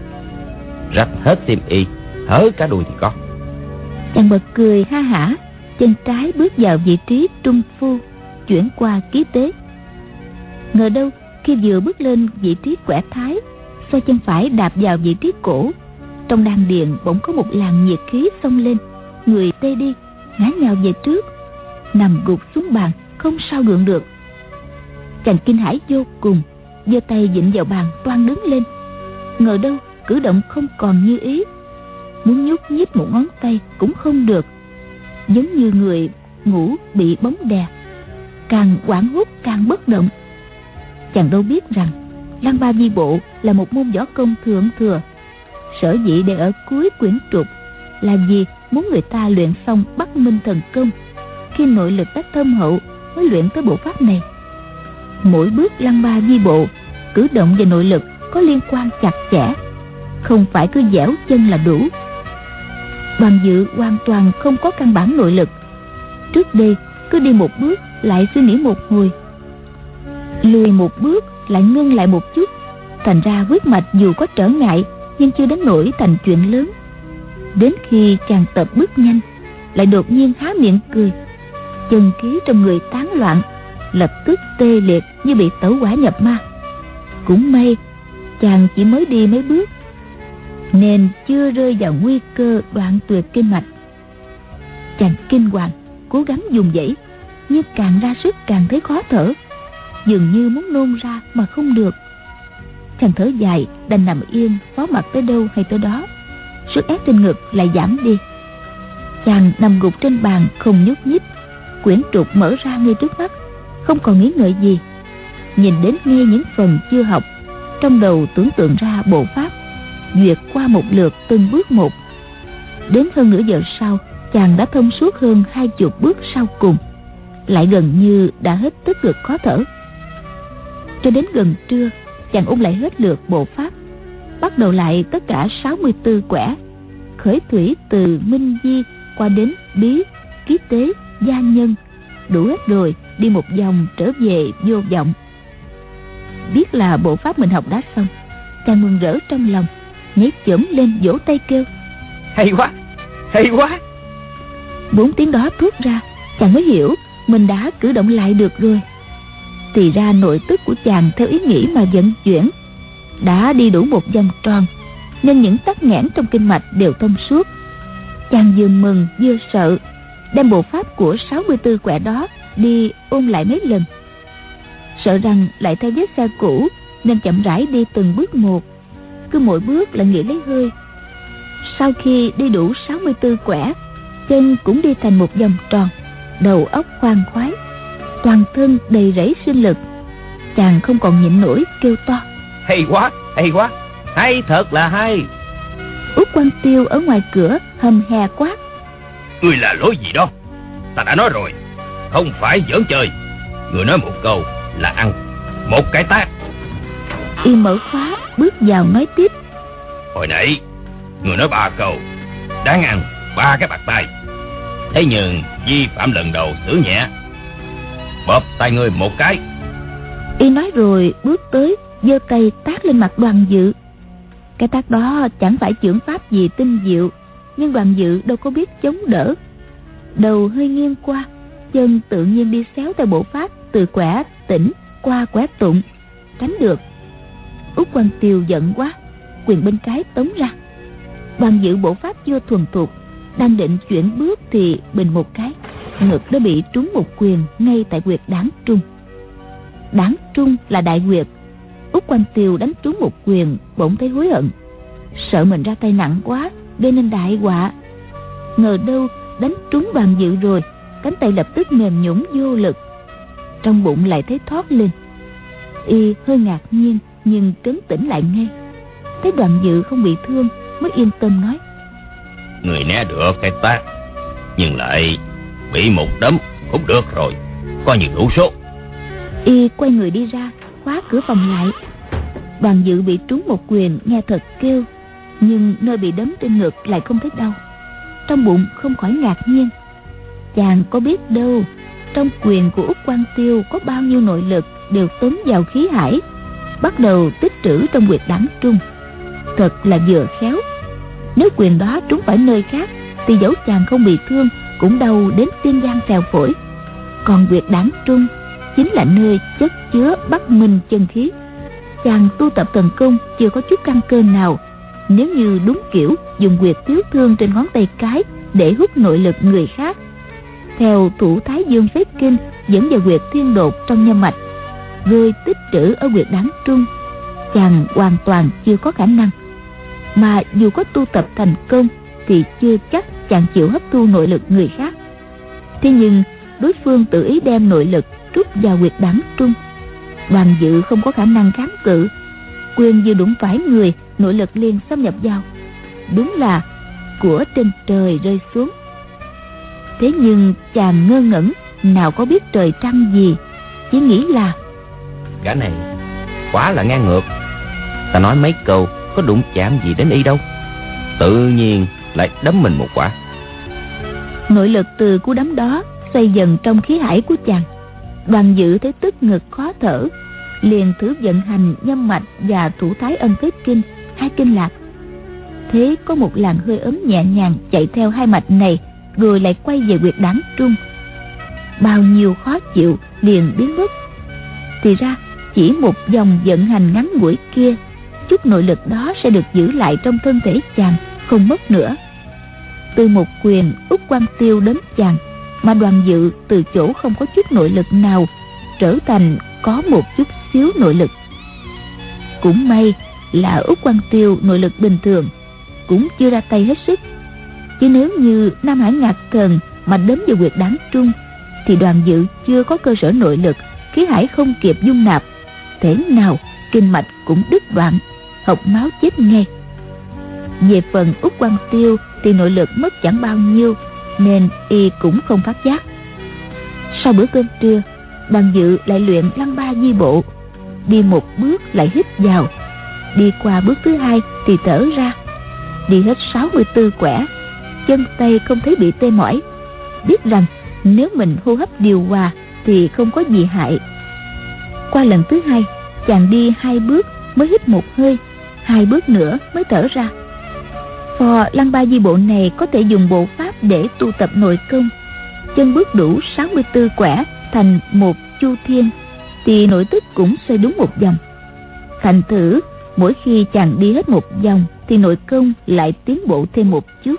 rách hết xiêm y, hở cả đùi thì có. Chàng bật cười ha hả, chân trái bước vào vị trí trung phu, chuyển qua ký tế. Ngờ đâu khi vừa bước lên vị trí quẻ thái, xoay chân phải đạp vào vị trí cổ, trong đan điền bỗng có một làn nhiệt khí xông lên, người tê đi, ngã nhào về trước, nằm gục xuống bàn, không sao gượng được. Chàng kinh hãi vô cùng, giơ tay vịn vào bàn toan đứng lên. Ngờ đâu cử động không còn như ý, muốn nhúc nhích một ngón tay cũng không được, giống như người ngủ bị bóng đè, càng hoảng hốt càng bất động. Chàng đâu biết rằng lăng ba vi bộ là một môn võ công thượng thừa. Sở dĩ để ở cuối quyển trục là vì muốn người ta luyện xong Bắc Minh thần công, khi nội lực đã thâm hậu mới luyện tới bộ pháp này. Mỗi bước lăng ba vi bộ, cử động và nội lực có liên quan chặt chẽ, không phải cứ dẻo chân là đủ. Đoàn Dự hoàn toàn không có căn bản nội lực. Trước đây cứ đi một bước lại suy nghĩ một hồi, lùi một bước lại ngưng lại một chút, thành ra huyết mạch dù có trở ngại nhưng chưa đến nỗi thành chuyện lớn. Đến khi chàng tập bước nhanh, lại đột nhiên há miệng cười, chân khí trong người tán loạn, lập tức tê liệt như bị tẩu hỏa nhập ma. Cũng may chàng chỉ mới đi mấy bước nên chưa rơi vào nguy cơ đoạn tuyệt kinh mạch. Chàng kinh hoàng, cố gắng dùng dãy, nhưng càng ra sức càng thấy khó thở, dường như muốn nôn ra mà không được. Chàng thở dài, đành nằm yên, phó mặc tới đâu hay tới đó. Sức ép trên ngực lại giảm đi. Chàng nằm gục trên bàn không nhúc nhích, quyển trục mở ra ngay trước mắt, không còn nghĩ ngợi gì. Nhìn đến nghe những phần chưa học, trong đầu tưởng tượng ra bộ pháp, duyệt qua một lượt từng bước một. Đến hơn nửa giờ sau, chàng đã thông suốt hơn hai chục bước sau cùng, lại gần như đã hết tức ngực khó thở. Cho đến gần trưa, chàng ôn lại hết lượt bộ pháp, bắt đầu lại tất cả sáu mươi tư quẻ, khởi thủy từ minh di qua đến bí, ký tế, gia nhân, đủ hết rồi, đi một vòng trở về vô vọng. Biết là bộ pháp mình học đã xong, chàng mừng rỡ trong lòng, nhảy chổm lên vỗ tay kêu: hay quá, hay quá. Bốn tiếng đó thốt ra, chàng mới hiểu mình đã cử động lại được rồi. Thì ra nội tức của chàng theo ý nghĩ mà vận chuyển, đã đi đủ một vòng tròn, nên những tắc nghẽn trong kinh mạch đều thông suốt. Chàng vừa mừng vừa sợ, đem bộ pháp của sáu mươi tư quẻ đó đi ôn lại mấy lần. Sợ rằng lại theo vết xe cũ, nên chậm rãi đi từng bước một, cứ mỗi bước lại nghỉ lấy hơi. Sau khi đi đủ sáu mươi tư quẻ, chân cũng đi thành một vòng tròn, đầu óc khoan khoái, toàn thân đầy rẫy sinh lực. Chàng không còn nhịn nổi kêu to: hay quá, hay quá, hay thật là hay. Út Quan Tiêu ở ngoài cửa hầm hè quát: Ngươi là lối gì đó? Ta đã nói rồi, không phải giỡn chơi. Người nói một câu là ăn một cái tát. Y mở khóa bước vào nói tiếp: Hồi nãy người nói ba câu, đáng ăn ba cái bạt tay. Thế nhưng vi phạm lần đầu xử nhẹ, bóp tay ngươi một cái. Y nói rồi bước tới, giơ tay tát lên mặt Đoàn Dự. Cái tát đó chẳng phải chưởng pháp gì tinh diệu, nhưng Đoàn Dự đâu có biết chống đỡ. Đầu hơi nghiêng qua, chân tự nhiên đi xéo theo bộ pháp từ quẻ tỉnh qua quẻ tụng, tránh được. Út Quang Tiêu giận quá, quyền bên trái tống ra. Đoàn Dự bộ pháp chưa thuần thục, đang định chuyển bước thì bình một cái, ngực đã bị trúng một quyền ngay tại huyệt đảng trung. Đảng trung là đại huyệt. Út Quang Tiêu đánh trúng một quyền, bỗng thấy hối hận, sợ mình ra tay nặng quá gây nên đại họa. Ngờ đâu đánh trúng Đoàn Dự rồi, cánh tay lập tức mềm nhũn vô lực. Trong bụng lại thấy thoát lên. Y hơi ngạc nhiên nhưng trấn tĩnh lại ngay. Thấy Đoàn Dự không bị thương mới yên tâm nói: Người né được cái tát, nhưng lại bị một đấm cũng được rồi, coi như đủ số. Y quay người đi ra, khóa cửa phòng lại. Đoàn Dự bị trúng một quyền nghe thật kêu, nhưng nơi bị đấm trên ngực lại không thấy đau. Trong bụng không khỏi ngạc nhiên. Chàng có biết đâu, trong quyền của Út Quang Tiêu có bao nhiêu nội lực đều tống vào khí hải, bắt đầu tích trữ trong huyệt đảng trung. Thật là vừa khéo. Nếu quyền đó trúng phải nơi khác thì dẫu chàng không bị thương cũng đau đến tim gan phèo phổi. Còn huyệt đảng trung chính là nơi chất chứa Bắc Minh chân khí. Chàng tu tập thần công chưa có chút căn cơ nào. Nếu như đúng kiểu dùng huyệt thiếu thương trên ngón tay cái để hút nội lực người khác, theo thủ Thái Dương phế kinh dẫn vào huyệt thiên đột trong nhân mạch, rồi tích trữ ở huyệt đảng trung, chàng hoàn toàn chưa có khả năng. Mà dù có tu tập thành công thì chưa chắc chàng chịu hấp thu nội lực người khác. Thế nhưng đối phương tự ý đem nội lực trút vào huyệt đảng trung, Đoàn Dự không có khả năng kháng cự. Quyền vừa đụng phải người, nội lực liền xâm nhập vào. Đúng là của trên trời rơi xuống. Thế nhưng chàng ngơ ngẩn, nào có biết trời trăng gì, chỉ nghĩ là gã này quá là ngang ngược. Ta nói mấy câu có đụng chạm gì đến y đâu, tự nhiên lại đấm mình một quả. Nội lực từ cú đấm đó xoay dần trong khí hải của chàng. Đoàn Dự thấy tức ngực khó thở, liền thử vận hành nhâm mạch và thủ Thái Âm Phế Kinh, hai kinh lạc. Thế có một làn hơi ấm nhẹ nhàng chạy theo hai mạch này, rồi lại quay về huyệt đảng trung. Bao nhiêu khó chịu liền biến mất. Thì ra chỉ một dòng vận hành ngắn ngủi kia, chút nội lực đó sẽ được giữ lại trong thân thể chàng, không mất nữa. Từ một quyền Út Quang Tiêu đến chàng, mà Đoàn Dự từ chỗ không có chút nội lực nào trở thành có một chút xíu nội lực. Cũng may là Út Quang Tiêu nội lực bình thường, cũng chưa ra tay hết sức. Chứ nếu như Nam Hải Ngạc Thần mà đấm vào huyệt đảng trung, thì Đoàn Dự chưa có cơ sở nội lực, khí hải không kịp dung nạp, thế nào kinh mạch cũng đứt đoạn, hộc máu chết ngay. Về phần Út Quang Tiêu thì nội lực mất chẳng bao nhiêu, nên y cũng không phát giác. Sau bữa cơm trưa, Đoàn Dự lại luyện Lăng Ba Di Bộ. Đi một bước lại hít vào, đi qua bước thứ hai thì thở ra. Đi hết sáu mươi tư quẻ, chân tay không thấy bị tê mỏi. Biết rằng nếu mình hô hấp điều hòa thì không có gì hại. Qua lần thứ hai, chàng đi hai bước mới hít một hơi, hai bước nữa mới thở ra. Phò Lăng Ba Di Bộ này có thể dùng bộ pháp để tu tập nội công. Chân bước đủ sáu mươi tư quẻ thành một chu thiên, thì nội tức cũng xoay đúng một vòng. Thành thử mỗi khi chàng đi hết một vòng thì nội công lại tiến bộ thêm một chút.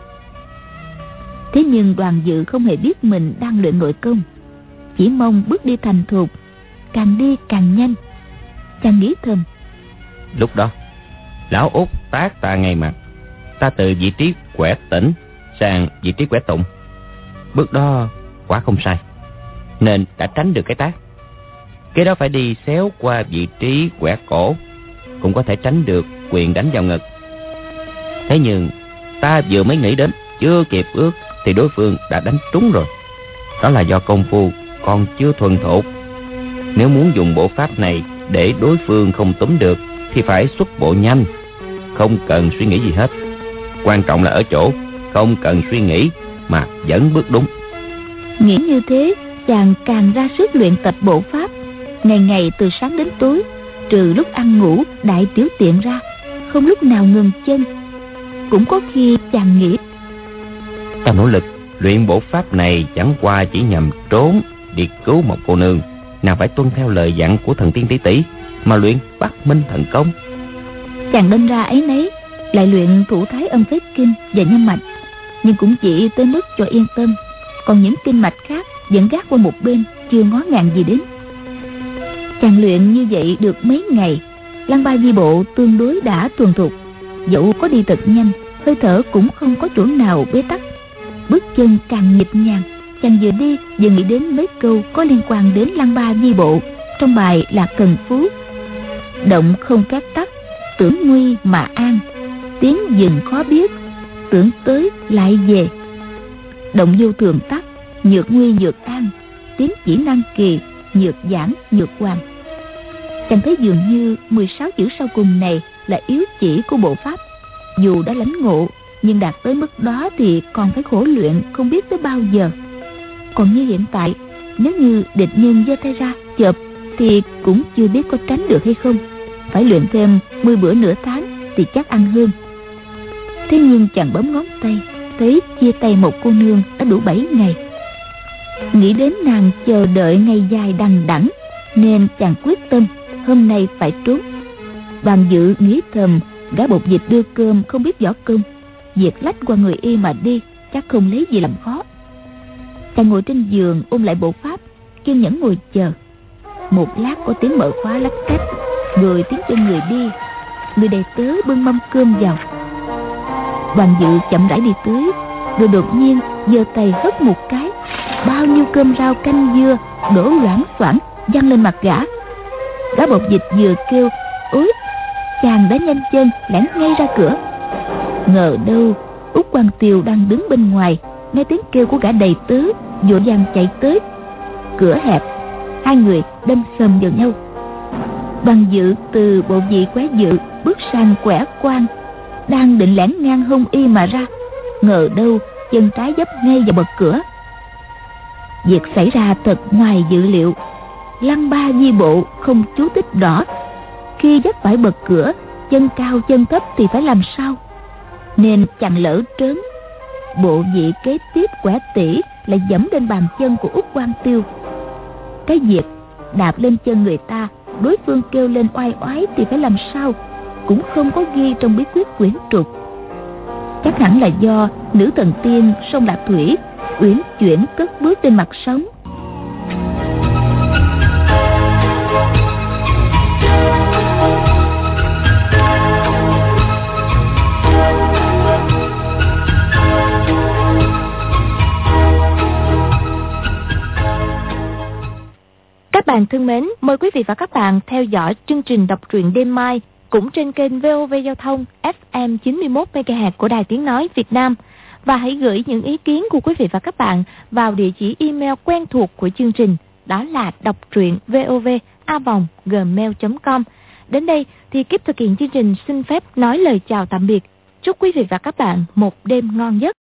Thế nhưng Đoàn Dự không hề biết mình đang luyện nội công, chỉ mong bước đi thành thục, càng đi càng nhanh. Chàng nghĩ thầm: lúc đó lão Út tát ta ngay mặt, ta từ vị trí quẻ tỉnh sang vị trí quẻ tụng, bước đó quả không sai, nên đã tránh được cái tát. Cái đó phải đi xéo qua vị trí quẻ cổ, cũng có thể tránh được quyền đánh vào ngực. Thế nhưng ta vừa mới nghĩ đến, chưa kịp ước thì đối phương đã đánh trúng rồi. Đó là do công phu còn chưa thuần thục. Nếu muốn dùng bộ pháp này để đối phương không túm được thì phải xuất bộ nhanh, không cần suy nghĩ gì hết. Quan trọng là ở chỗ không cần suy nghĩ mà vẫn bước đúng. Nghĩ như thế, chàng càng ra sức luyện tập bộ pháp. Ngày ngày từ sáng đến tối, trừ lúc ăn ngủ đại tiểu tiện ra, không lúc nào ngừng chân. Cũng có khi chàng nghĩ, ta nỗ lực luyện bộ pháp này chẳng qua chỉ nhằm trốn đi cứu một cô nương, nào phải tuân theo lời dặn của thần tiên tỷ tỷ mà luyện Bắc Minh thần công. Chàng đâm ra ấy nấy, lại luyện thủ thái âm phế kinh và nhân mạch, nhưng cũng chỉ tới mức cho yên tâm. Còn những kinh mạch khác vẫn gác qua một bên, chưa ngó ngàng gì đến. Chàng luyện như vậy được mấy ngày, Lăng Ba Di Bộ tương đối đã thuần thục. Dẫu có đi thật nhanh, hơi thở cũng không có chỗ nào bế tắc. Bước chân càng nhịp nhàng, chàng vừa đi vừa nghĩ đến mấy câu có liên quan đến Lăng Ba Di Bộ trong bài Lạc Cần Phú. Động không cát tắc, tưởng nguy mà an, tiếng dừng khó biết, tưởng tới lại về. Động vô thường tắc, nhược nguy nhược an, tiếng chỉ năng kỳ, nhược giảng nhược hoàng. Chàng thấy dường như mười sáu chữ sau cùng này là yếu chỉ của bộ pháp. Dù đã lãnh ngộ, nhưng đạt tới mức đó thì còn phải khổ luyện không biết tới bao giờ. Còn như hiện tại, nếu như địch nhân giơ tay ra chộp thì cũng chưa biết có tránh được hay không. Phải luyện thêm mười bữa nửa tháng thì chắc ăn hơn. Thế nhưng chàng bấm ngón tay, thấy chia tay một cô nương đã đủ bảy ngày. Nghĩ đến nàng chờ đợi ngày dài đằng đẵng, nên chàng quyết tâm hôm nay phải trốn. Bàn Dự nghĩ thầm, gã bột dịch đưa cơm không biết võ công, việc lách qua người y mà đi chắc không lấy gì làm khó. Chàng ngồi trên giường ôm lại bộ pháp, kiên nhẫn ngồi chờ. Một lát có tiếng mở khóa lách cách, rồi tiếng chân người đi. Người đầy tớ bưng mâm cơm vào. Bàn Dự chậm rãi đi tới, rồi đột nhiên giơ tay hất một cái, bao nhiêu cơm rau canh dưa đổ loảng xoảng văng lên mặt gã. Gã bột dịch vừa kêu ối, chàng đã nhanh chân lẻn ngay ra cửa. Ngờ đâu Út Quang Tiều đang đứng bên ngoài, nghe tiếng kêu của gã đầy tớ, vội vàng chạy tới. Cửa hẹp, hai người đâm sầm vào nhau. Bàn Dự từ bộ vị quái dự bước sang quẻ Quan, đang định lẻn ngang hông y mà ra. Ngờ đâu chân trái dấp ngay vào bậc cửa. Việc xảy ra thật ngoài dự liệu. Lăng Ba Di Bộ không chú thích rõ khi dấp phải bậc cửa, chân cao chân thấp thì phải làm sao, nên chàng lỡ trớn. Bộ vị kế tiếp quẻ tỉ lại dẫm lên bàn chân của Út Quang Tiêu. Cái việc đạp lên chân người ta, đối phương kêu lên oai oái thì phải làm sao, cũng không có ghi trong bí quyết quyển trục. Chắc hẳn là do nữ thần tiên sông Lạc Thủy uyển chuyển cất bước trên mặt sóng. Các bạn thân mến, mời quý vị và các bạn theo dõi chương trình đọc truyện đêm mai cũng trên kênh vê o vê Giao thông ép em chín mươi mốt mê ga héc của Đài Tiếng Nói Việt Nam. Và hãy gửi những ý kiến của quý vị và các bạn vào địa chỉ email quen thuộc của chương trình, đó là đọc truyện vov a vòng gmail chấm com. Đến đây thì Kíp thực hiện chương trình xin phép nói lời chào tạm biệt. Chúc quý vị và các bạn một đêm ngon giấc.